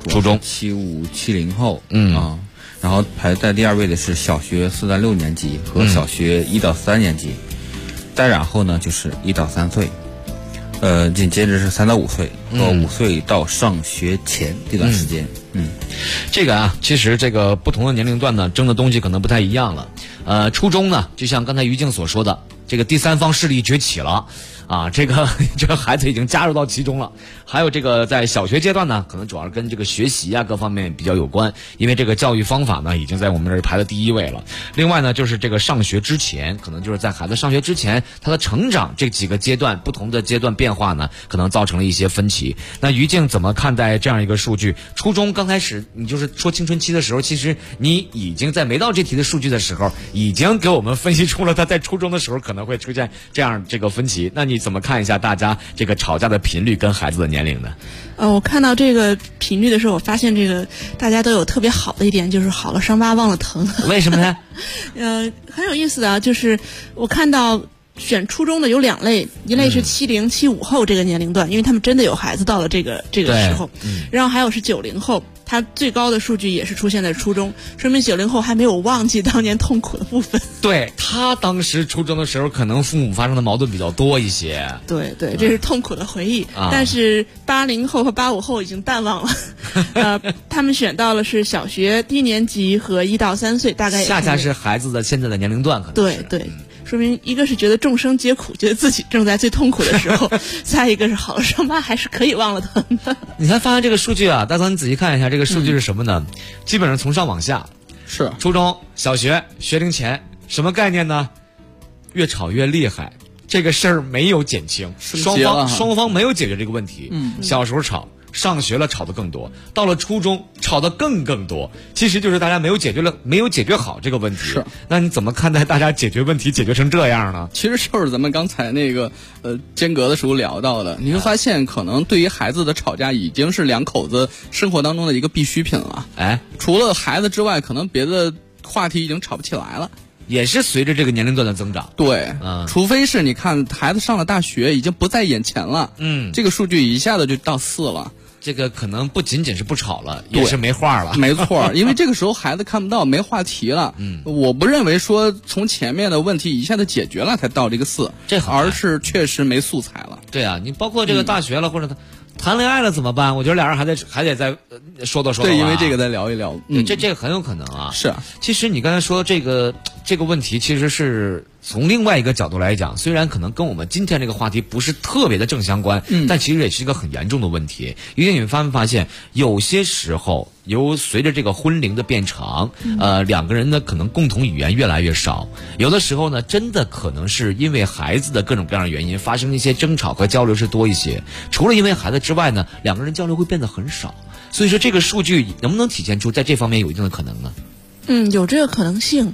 75、70后，然后排在第2位的是小学4到6年级和小学1到3年级，再然后呢就是1到3岁。紧接着是3到5岁和5岁到上学前这段时间。 这个其实这个不同的年龄段呢，争的东西可能不太一样了。初中呢，就像刚才于静所说的，这个第三方势力崛起了。这个孩子已经加入到其中了。还有这个在小学阶段呢，可能主要是跟这个学习各方面比较有关，因为这个教育方法呢已经在我们这儿排到第1位了。另外呢，就是这个上学之前，可能就是在孩子上学之前，他的成长这几个阶段不同的阶段变化呢，可能造成了一些分歧。那于静怎么看待这样一个数据？初中刚开始你就是说青春期的时候，其实你已经在没到这题的数据的时候，已经给我们分析出了他在初中的时候可能会出现这样这个分歧。那你怎么看一下大家这个吵架的频率跟孩子的年龄呢？ 我看到这个频率的时候，我发现这个大家都有特别好的一点，就是好了伤疤忘了疼。 为什么呢？ 很有意思的就是我看到选初中的有2类，一类是70、75后这个年龄段，因为他们真的有孩子到了这个时候，然后还有是90后。它最高的数据也是出现在初中，说明90后还没有忘记当年痛苦的部分。 对，他当时初中的时候，可能父母发生的矛盾比较多一些。 对，这是痛苦的回忆。但是80后和85后已经淡忘了。他们选到了是小学低年级和1到3岁，大概也恰恰是孩子的现在的年龄段，可能是对。说明一个是觉得众生皆苦，觉得自己正在最痛苦的时候；再一个是好了伤疤还是可以忘了疼的。 你看发现这个数据大曾你仔细看一下，这个数据是什么呢？基本上从上往下， 是初中小学学龄前，什么概念呢？越吵越厉害，这个事儿没有减轻，双方没有解决这个问题。小时候吵，上学了吵得更多，到了初中吵得更多，其实就是大家没有解决好这个问题。 是， 那你怎么看待大家解决问题解决成这样呢？ 其实就是咱们刚才那个间隔的时候聊到的，你会发现可能对于孩子的吵架已经是2口子生活当中的一个必需品了。除了孩子之外，可能别的话题已经吵不起来了。 也是随着这个年龄段的增长， 对，除非是你看孩子上了大学，已经不在眼前了，这个数据一下子就到4了。 这个可能不仅仅是不吵了，也是没话了。 没错，因为这个时候孩子看不到，没话题了。我不认为说从前面的问题一下子解决了才到这个4，而是确实没素材了。 对啊，你包括这个大学了，或者他谈恋爱了怎么办？我觉得俩人还得再说道。 对，因为这个再聊一聊。 这个很有可能啊。 是啊， 其实你刚才说这个问题，其实是从另外一个角度来讲，虽然可能跟我们今天这个话题不是特别的正相关，但其实也是一个很严重的问题。因为你们发现有些时候随着这个婚龄的变长，两个人呢可能共同语言越来越少，有的时候呢真的可能是因为孩子的各种各样的原因发生一些争吵和交流是多一些，除了因为孩子之外呢，两个人交流会变得很少。所以说这个数据能不能体现出在这方面有一定的可能呢？ 有这个可能性。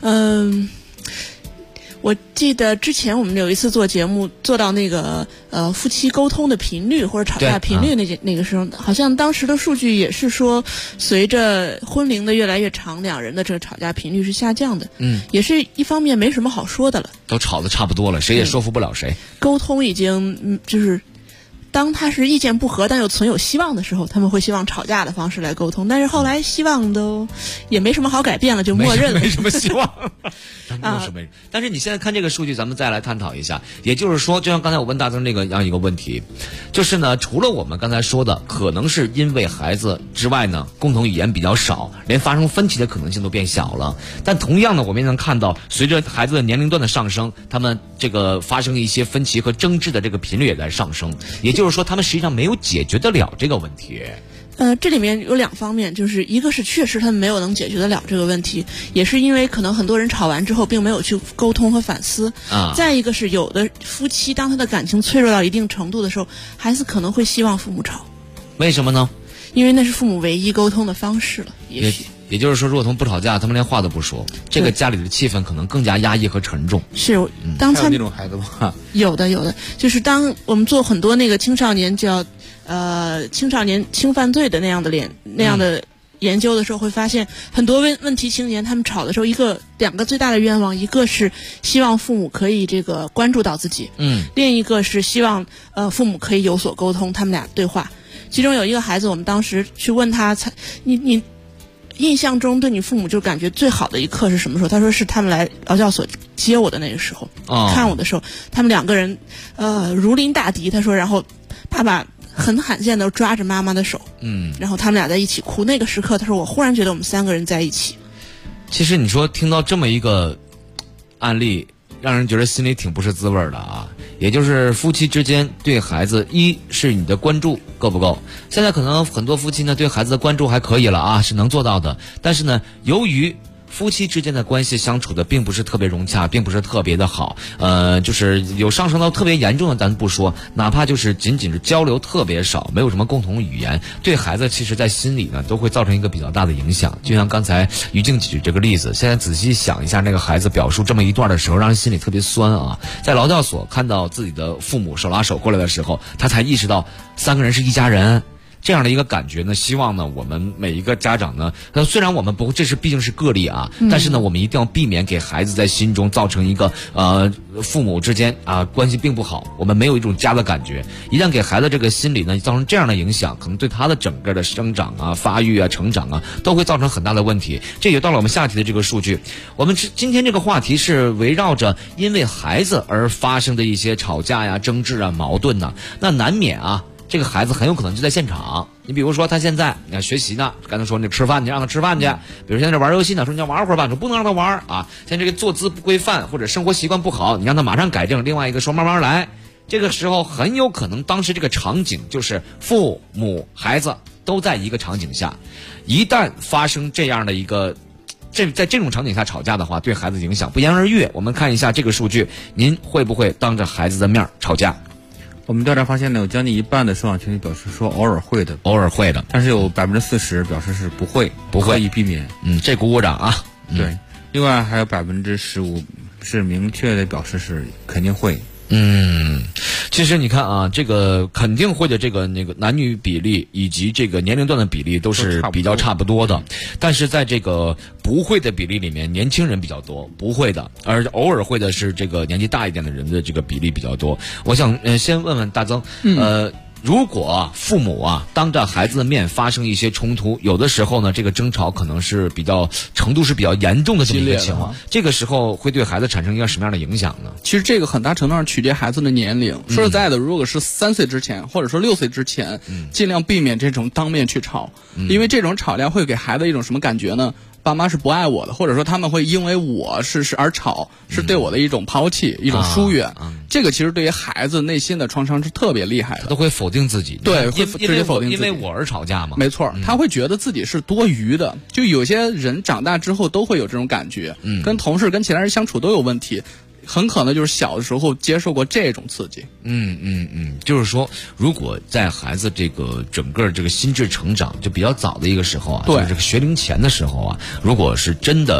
我记得之前我们有一次做节目，做到那个夫妻沟通的频率或者吵架频率那个时候，好像当时的数据也是说，随着婚龄的越来越长，两人的这个吵架频率是下降的。也是一方面没什么好说的了， 都吵得差不多了，谁也说服不了谁。 沟通已经就是当他是意见不合但又存有希望的时候，他们会希望吵架的方式来沟通，但是后来希望都也没什么好改变了，就默认了， 没什么希望啊。但是你现在看这个数据，咱们再来探讨一下，也就是说，就像刚才我问大增这个样一个问题，就是呢，除了我们刚才说的可能是因为孩子之外呢，共同语言比较少，连发生分歧的可能性都变小了，但同样的我们也能看到，随着孩子的年龄段的上升，他们这个发生一些分歧和争执的这个频率也在上升，也就是说他们实际上没有解决得了这个问题。 这里面有两方面，就是一个是确实他们没有能解决得了这个问题，也是因为可能很多人吵完之后并没有去沟通和反思啊。再一个是有的夫妻当他的感情脆弱到一定程度的时候，孩子可能会希望父母吵。为什么呢？因为那是父母唯一沟通的方式了， 也就是说，如果他们不吵架，他们连话都不说，这个家里的气氛可能更加压抑和沉重。 是，当他还有那种孩子吗？ 有的，就是当我们做很多那个青少年叫青少年轻犯罪的那样的研究的时候，会发现很多问题青年他们吵的时候，两个最大的愿望，一个是希望父母可以这个关注到自己，另一个是希望父母可以有所沟通，他们俩对话。其中有一个孩子，我们当时去问他，你印象中对你父母就感觉最好的一刻是什么时候？他说是他们来劳教所接我的那个时候，看我的时候，他们两个人如临大敌。他说，然后爸爸很罕见的抓着妈妈的手，然后他们俩在一起哭。那个时刻，他说我忽然觉得我们三个人在一起。 其实你说听到这么一个案例，让人觉得心里挺不是滋味的啊。也就是夫妻之间对孩子，一是你的关注够不够？现在可能很多夫妻呢对孩子的关注还可以了啊，是能做到的。但是呢，由于夫妻之间的关系相处的并不是特别融洽，并不是特别的好，就是有上升到特别严重的咱不说，哪怕就是仅仅是交流特别少，没有什么共同语言，对孩子其实在心里呢都会造成一个比较大的影响。就像刚才于静举这个例子，现在仔细想一下，那个孩子表述这么一段的时候，让人心里特别酸啊。在劳教所看到自己的父母手拉手过来的时候，他才意识到三个人是一家人。这样的一个感觉呢，希望呢我们每一个家长呢，虽然我们不，这是毕竟是个例啊，但是呢我们一定要避免给孩子在心中造成一个父母之间关系并不好，我们没有一种家的感觉。一旦给孩子这个心理呢造成这样的影响，可能对他的整个的生长啊、发育啊、成长啊都会造成很大的问题。这也到了我们下题的这个数据。我们今天这个话题是围绕着因为孩子而发生的一些吵架呀、争执啊、矛盾呢，那难免啊。这个孩子很有可能就在现场。你比如说他现在学习呢，刚才说你吃饭去，让他吃饭去。比如现在这玩游戏呢，说你要玩会儿吧，你说不能让他玩啊。现在这个坐姿不规范或者生活习惯不好，你让他马上改正。另外一个说慢慢来，这个时候很有可能当时这个场景就是父母孩子都在一个场景下，一旦发生这样的一个在这种场景下吵架的话，对孩子影响不言而喻。我们看一下这个数据，您会不会当着孩子的面吵架？ 我们调查发现呢，有将近一半的受访群体表示说偶尔会的，但是有40%表示是不会刻意避免。 这鼓鼓掌啊！ 对，另外还有15%是明确的表示是肯定会。 其实你看啊，这个肯定会的这个男女比例以及这个年龄段的比例都是比较差不多的，但是在这个不会的比例里面，年轻人比较多，不会的，而偶尔会的是这个年纪大一点的人的这个比例比较多。我想先问问大增，如果父母当着孩子的面发生一些冲突，有的时候呢，这个争吵可能是程度是比较严重的这么一个情况，这个时候会对孩子产生一个什么样的影响呢？ 其实这个很大程度上取决孩子的年龄。说实在的，如果是3岁之前，或者说6岁之前，尽量避免这种当面去吵，因为这种吵架会给孩子一种什么感觉呢？爸妈是不爱我的，或者说他们会因为我是而吵，是对我的一种抛弃，一种疏远。这个其实对于孩子内心的创伤是特别厉害的， 他都会否定自己。 对，会直接否定自己， 因为我而吵架嘛。 没错，他会觉得自己是多余的。就有些人长大之后都会有这种感觉，跟同事、跟其他人相处都有问题。很可能就是小的时候接受过这种刺激。 就是说，如果在孩子这个整个这个心智成长就比较早的一个时候啊，就是这个学龄前的时候啊，如果是真的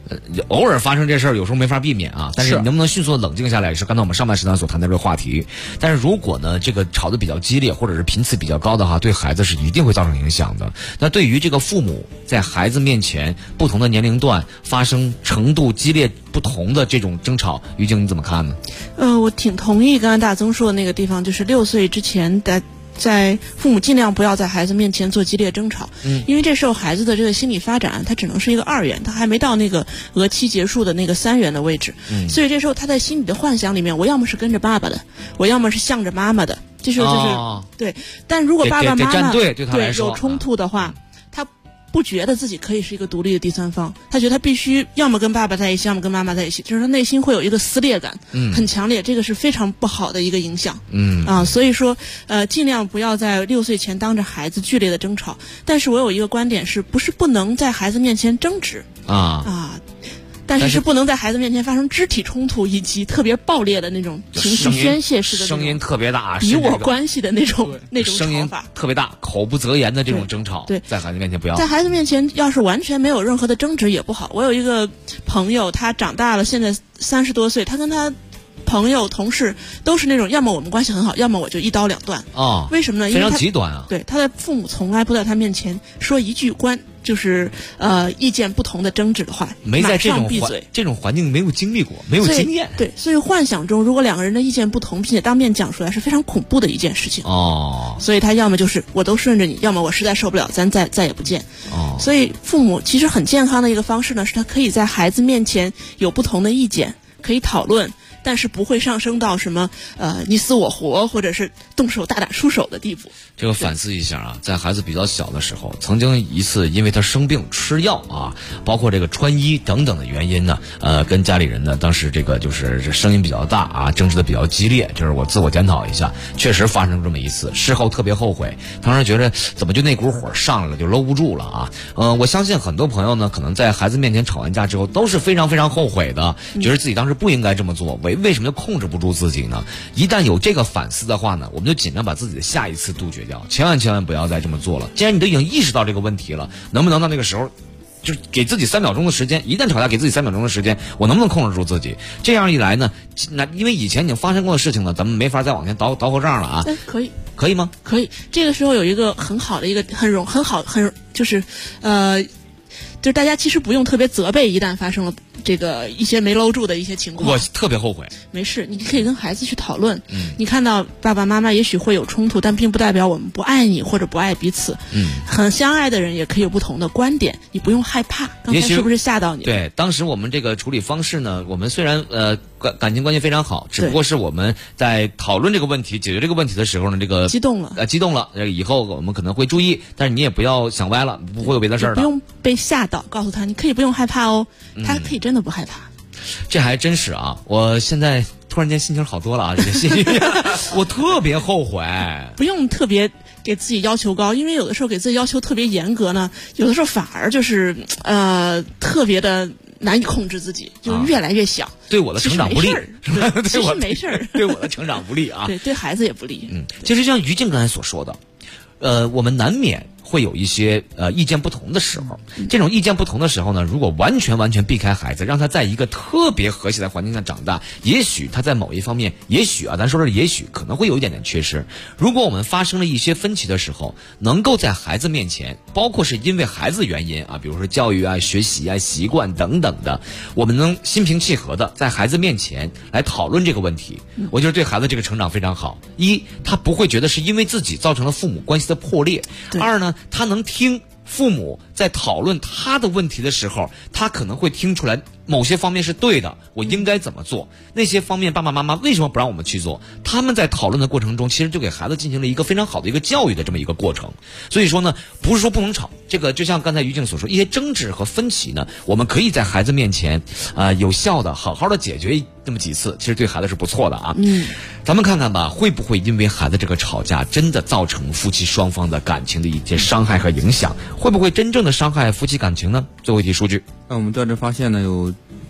偶尔发生这事儿，有时候没法避免啊。但是你能不能迅速的冷静下来，是刚才我们上半时段所谈的这个话题。但是如果呢，这个吵得比较激烈，或者是频次比较高的话，对孩子是一定会造成影响的。那对于这个父母在孩子面前不同的年龄段发生程度激烈不同的这种争吵，于静你怎么看呢？ 我挺同意刚才大宗说的那个地方，就是6岁之前的。在父母尽量不要在孩子面前做激烈争吵，因为这时候孩子的这个心理发展，他只能是一个2元，他还没到那个额期结束的那个3元的位置，所以这时候他在心里的幻想里面，我要么是跟着爸爸的，我要么是向着妈妈的，这时候就是对。但如果爸爸妈妈对有冲突的话，他不觉得自己可以是一个独立的第三方，他觉得他必须要么跟爸爸在一起，要么跟妈妈在一起，就是他内心会有一个撕裂感，很强烈，这个是非常不好的一个影响，所以说尽量不要在6岁前当着孩子剧烈的争吵。但是我有一个观点是，不是不能在孩子面前争执但是不能在孩子面前发生肢体冲突以及特别爆裂的那种情绪宣泄式的声音特别大， 以我关系的那种声音特别大，口不择言的这种争吵， 对， 在孩子面前不要。 在孩子面前要是完全没有任何的争执也不好。我有一个朋友，他长大了，现在30多岁，他跟他朋友同事都是那种，要么我们关系很好，要么我就一刀两断。为什么呢？因为非常极端啊。 对，他的父母从来不在他面前说一句就是意见不同的争执的话， 没在这种环境没有经历过，没有经验。 对，所以幻想中如果2个人的意见不同，并且当面讲出来，是非常恐怖的一件事情。所以他要么就是我都顺着你，要么我实在受不了，咱再也不见。所以父母其实很健康的一个方式呢，是他可以在孩子面前有不同的意见，可以讨论。但是不会上升到什么你死我活，或者是动手大打出手的地步。 这个反思一下啊，在孩子比较小的时候，曾经一次因为他生病吃药啊，包括这个穿衣等等的原因呢，跟家里人呢当时这个就是声音比较大啊，争执的比较激烈。就是我自我检讨一下，确实发生这么一次，事后特别后悔，当时觉得怎么就那股火上来了，就搂不住了啊。我相信很多朋友呢，可能在孩子面前吵完架之后，都是非常非常后悔的，觉得自己当时不应该这么做。为什么就控制不住自己呢？一旦有这个反思的话呢，我们就尽量把自己的下一次杜绝掉，千万不要再这么做了。既然你都已经意识到这个问题了，能不能到那个时候就给自己3秒钟的时间，一旦吵架给自己3秒钟的时间，我能不能控制住自己？这样一来呢，那因为以前已经发生过的事情呢，咱们没法再往前倒后账了啊。可以吗？ 可以。这个时候有一个很好的一个就是就是大家其实不用特别责备，一旦发生了这个一些没搂住的一些情况， 我特别后悔。 没事，你可以跟孩子去讨论。你看到爸爸妈妈也许会有冲突，但并不代表我们不爱你或者不爱彼此。很相爱的人也可以有不同的观点，你不用害怕。刚才是不是吓到你？ 对，当时我们这个处理方式呢，我们虽然感情关系非常好，只不过是我们在讨论这个问题、解决这个问题的时候呢，这个激动了。 以后我们可能会注意，但是你也不要想歪了，不会有别的事儿的。 不用被吓到，告诉他你可以不用害怕哦，他可以真的不害怕。 这还真是啊！我现在突然间心情好多了啊！这个心情，我特别后悔。 不用特别给自己要求高，因为有的时候给自己要求特别严格呢，有的时候反而就是特别的难以控制自己，就越来越小。 对我的成长不利， 其实没事儿， 对我的成长不利啊。 对孩子也不利。 其实像于静刚才所说的，我们难免会有一些意见不同的时候，这种意见不同的时候呢，如果完全避开孩子，让他在一个特别和谐的环境下长大，也许他在某一方面，也许咱说的也许可能会有一点点缺失。如果我们发生了一些分歧的时候，能够在孩子面前，包括是因为孩子原因啊，比如说教育啊、学习啊、习惯等等的，我们能心平气和的在孩子面前来讨论这个问题，我觉得对孩子这个成长非常好。一，他不会觉得是因为自己造成了父母关系的破裂；二呢，他能听父母在讨论他的问题的时候，他可能会听出来某些方面是对的，我应该怎么做，那些方面爸爸妈妈为什么不让我们去做，他们在讨论的过程中其实就给孩子进行了一个非常好的一个教育的这么一个过程。所以说呢，不是说不能吵，这个就像刚才于静所说，一些争执和分歧呢，我们可以在孩子面前有效的好好的解决这么几次，其实对孩子是不错的啊。咱们看看吧，会不会因为孩子这个吵架真的造成夫妻双方的感情的一些伤害和影响，会不会真正的伤害夫妻感情呢？最后一题数据， 那我们调查发现呢，有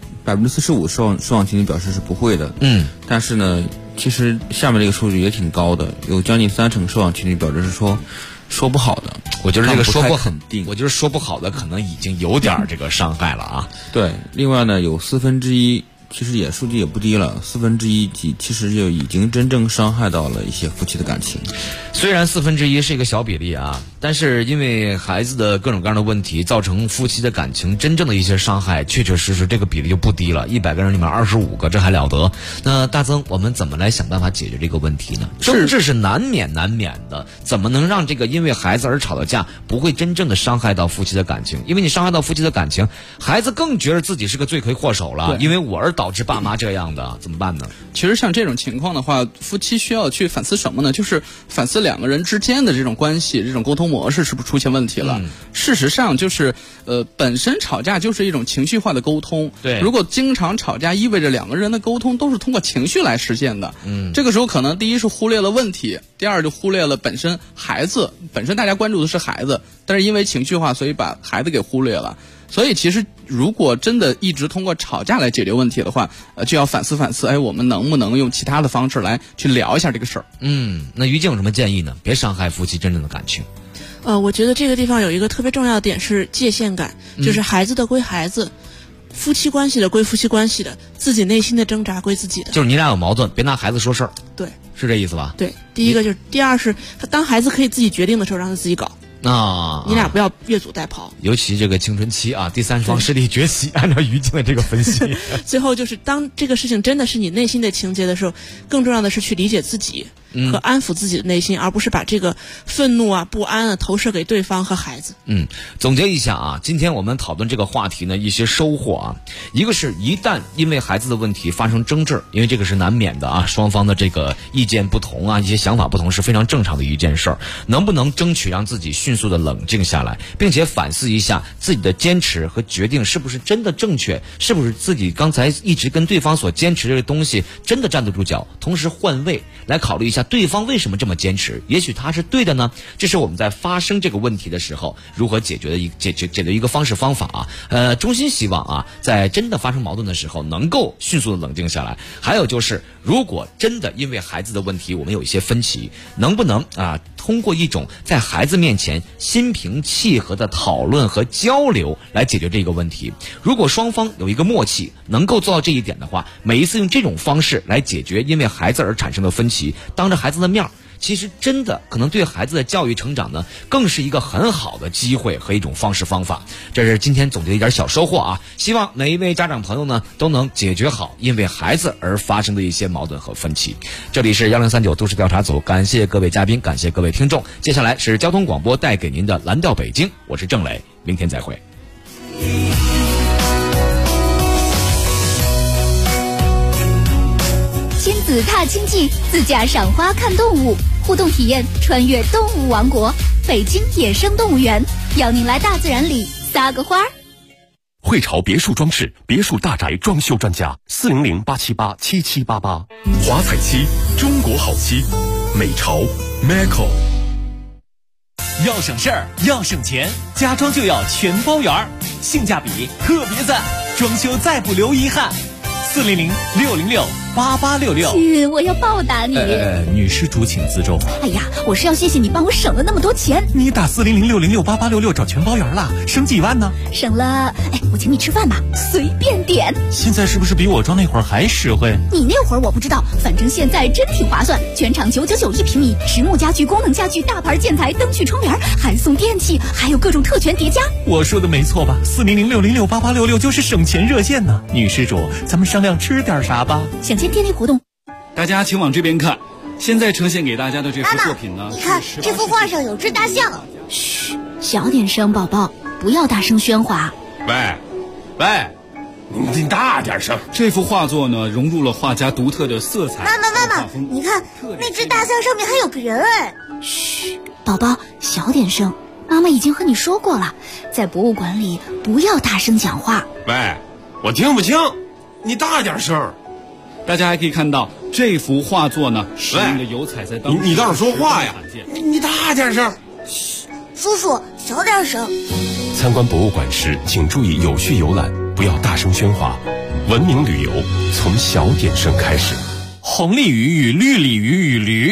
45%受访情侣表示是不会的。但是呢，其实下面这个数据也挺高的，有将近30%受访情侣表示是说， 说不好的。 我觉得这个说不肯定， 我觉得说不好的可能已经有点这个伤害了啊。 对，另外呢，有1/4。其实数据也不低了，1/4其实就已经真正伤害到了一些夫妻的感情。 虽然1/4是一个小比例啊，但是因为孩子的各种各样的问题，造成夫妻的感情真正的一些伤害，确确实实这个比例就不低了，100个人里面25个，这还了得？那大曾，我们怎么来想办法解决这个问题呢？争执是难免的，怎么能让这个因为孩子而吵的架不会真正的伤害到夫妻的感情？因为你伤害到夫妻的感情，孩子更觉得自己是个罪魁祸首了，因为我而导致爸妈这样的，怎么办呢？ 其实像这种情况的话，夫妻需要去反思什么呢？就是反思两个人之间的这种关系，这种沟通模式是不是出现问题了？事实上就是本身吵架就是一种情绪化的沟通。 对，如果经常吵架，意味着两个人的沟通都是通过情绪来实现的。这个时候可能第一是忽略了问题，第二就忽略了本身孩子，本身大家关注的是孩子，但是因为情绪化，所以把孩子给忽略了。所以其实如果真的一直通过吵架来解决问题的话，就要反思，我们能不能用其他的方式来去聊一下这个事儿。 那于静有什么建议呢？别伤害夫妻真正的感情。 我觉得这个地方有一个特别重要的点是界限感，就是孩子的归孩子，夫妻关系的归夫妻关系的，自己内心的挣扎归自己的。 就是你俩有矛盾，别拿孩子说事儿。 对， 是这意思吧？ 对，第一个就是，第二是当孩子可以自己决定的时候，让他自己搞。你俩不要越俎代庖，尤其这个青春期啊，第三方势力崛起。按照于静的这个分析， 最后就是当这个事情真的是你内心的情节的时候，更重要的是去理解自己和安抚自己的内心，而不是把这个愤怒啊、不安啊投射给对方和孩子。 总结一下啊，今天我们讨论这个话题呢，一些收获啊，一个是一旦因为孩子的问题发生争执，因为这个是难免的啊，双方的这个意见不同啊，一些想法不同是非常正常的一件事儿，能不能争取让自己迅速的冷静下来，并且反思一下自己的坚持和决定是不是真的正确，是不是自己刚才一直跟对方所坚持的东西真的站得住脚，同时换位来考虑一下对方为什么这么坚持，也许他是对的呢？这是我们在发生这个问题的时候如何解决的一个方式方法啊。衷心希望啊，在真的发生矛盾的时候能够迅速的冷静下来。还有就是，如果真的因为孩子的问题我们有一些分歧，能不能通过一种在孩子面前心平气和的讨论和交流来解决这个问题？如果双方有一个默契，能够做到这一点的话，每一次用这种方式来解决因为孩子而产生的分歧，当着孩子的面，其实真的可能对孩子的教育成长呢，更是一个很好的机会和一种方式方法。这是今天总结的一点小收获啊！希望每一位家长朋友呢，都能解决好因为孩子而发生的一些矛盾和分歧。这里是1039都市调查组，感谢各位嘉宾，感谢各位听众。接下来是交通广播带给您的蓝调北京，我是郑磊，明天再会。 亲子踏青记，自驾赏花看动物，互动体验穿越动物王国，北京野生动物园，邀您来大自然里撒个花。 汇潮别墅装饰，别墅大宅装修专家，400-878-7788。华彩漆，中国好漆，美潮 Macco。 要省事儿，要省钱，家装就要全包圆，性价比特别赞，装修再不留遗憾。400-606-8866。 我要报答你。 女施主请自重。 哎呀，我是要谢谢你帮我省了那么多钱。 你打400-606-8866找全包圆了，省几万呢？ 省了，我请你吃饭吧，随便点。 现在是不是比我装那会儿还实惠？ 你那会儿我不知道，反正现在真挺划算，全场999一平米，实木家具、功能家具、大牌建材、灯具、窗帘，还送电器，还有各种特权叠加。 我说的没错吧？400-606-8866就是省钱热线呢。女施主，咱们商量吃点啥吧？ 享签电力活动， 大家请往这边看。现在呈现给大家的这幅作品呢， 你看这幅画上有只大象。嘘，小点声，宝宝，不要大声喧哗。 喂，你大点声。 这幅画作呢，融入了画家独特的色彩。 妈妈，你看那只大象上面还有个人哎。嘘，宝宝，小点声。妈妈已经和你说过了，在博物馆里不要大声讲话。 喂，我听不清，你大点声。 大家还可以看到这幅画作呢，使用的油彩在当时你倒是说话呀！你大点声。 嘘，叔叔小点声。 参观博物馆时，请注意有序游览，不要大声喧哗。文明旅游从小点声开始。 红鲤鱼与绿鲤鱼与驴，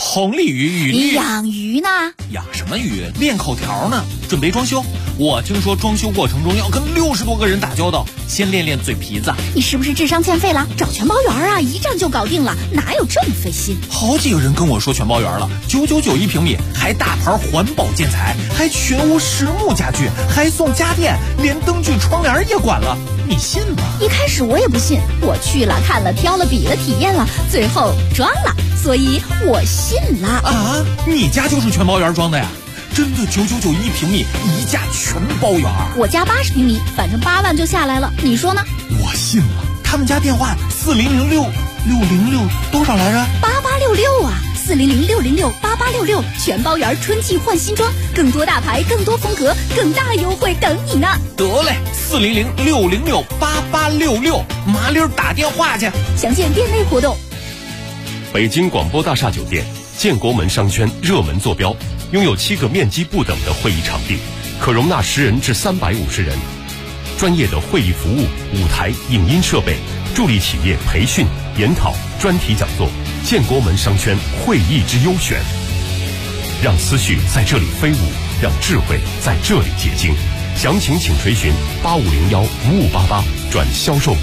红鲤鱼与绿。 养鱼呢？ 养什么鱼？练口条呢，准备装修。我听说装修过程中要跟60多个人打交道，先练练嘴皮子。 你是不是智商欠费了？找全包园啊，一站就搞定了，哪有这么费心？ 好几个人跟我说全包园了，999一平米，还大牌环保建材，还全屋实木家具，还送家电，连灯具窗帘也管了，你信吗？ 一开始我也不信，我去了看了挑了比了体验了，最后装了，所以我信了。 啊，你家就是全包园装的呀？真的999一平米，一价全包园。 我家80平米，反正8万就下来了，你说呢？ 我信了。他们家电话4006多少来着 ？8866啊，4006068866，全包园春季换新装，更多大牌，更多风格，更大优惠等你呢。 得嘞，4006068866，麻溜打电话去。 详见店内活动。 北京广播大厦酒店，建国门商圈热门坐标，拥有7个面积不等的会议场地，可容纳10人至350人。专业的会议服务、舞台、影音设备，助力企业培训、研讨、专题讲座。建国门商圈会议之优选，让思绪在这里飞舞，让智慧在这里结晶。详情请垂询85015588转销售部。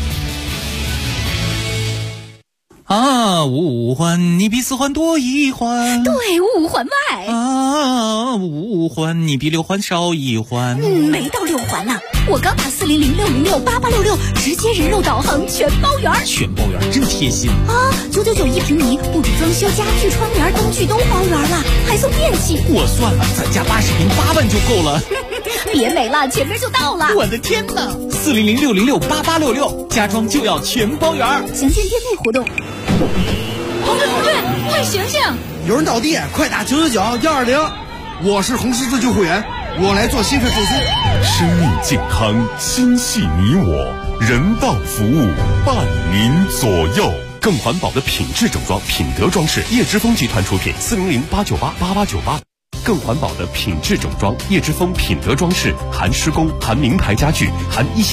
啊，五环你比4环多1环， 对，5环外啊，5环你比6环少1环， 没到6环呢。我刚打4006068866，直接人肉导航全包园。 全包园真贴心啊！999一平米，不止装修、家具、窗帘、灯具都包园了，还送电器。 我算了，咱家80平8万就够了。 别美了，前面就到了。 我的天哪！4006068866，家装就要全包园。 详见店内活动。 红队，快醒醒！ 有人倒地，快打999-120。我是红十字救护员，我来做心肺复苏。 生命健康，心系你我，人道服务伴您左右。更环保的品质整装，品德装饰，叶之峰集团出品，400-898-8898。更环保的品质整装，叶之峰品德装饰，含施工，含名牌家具，含一线。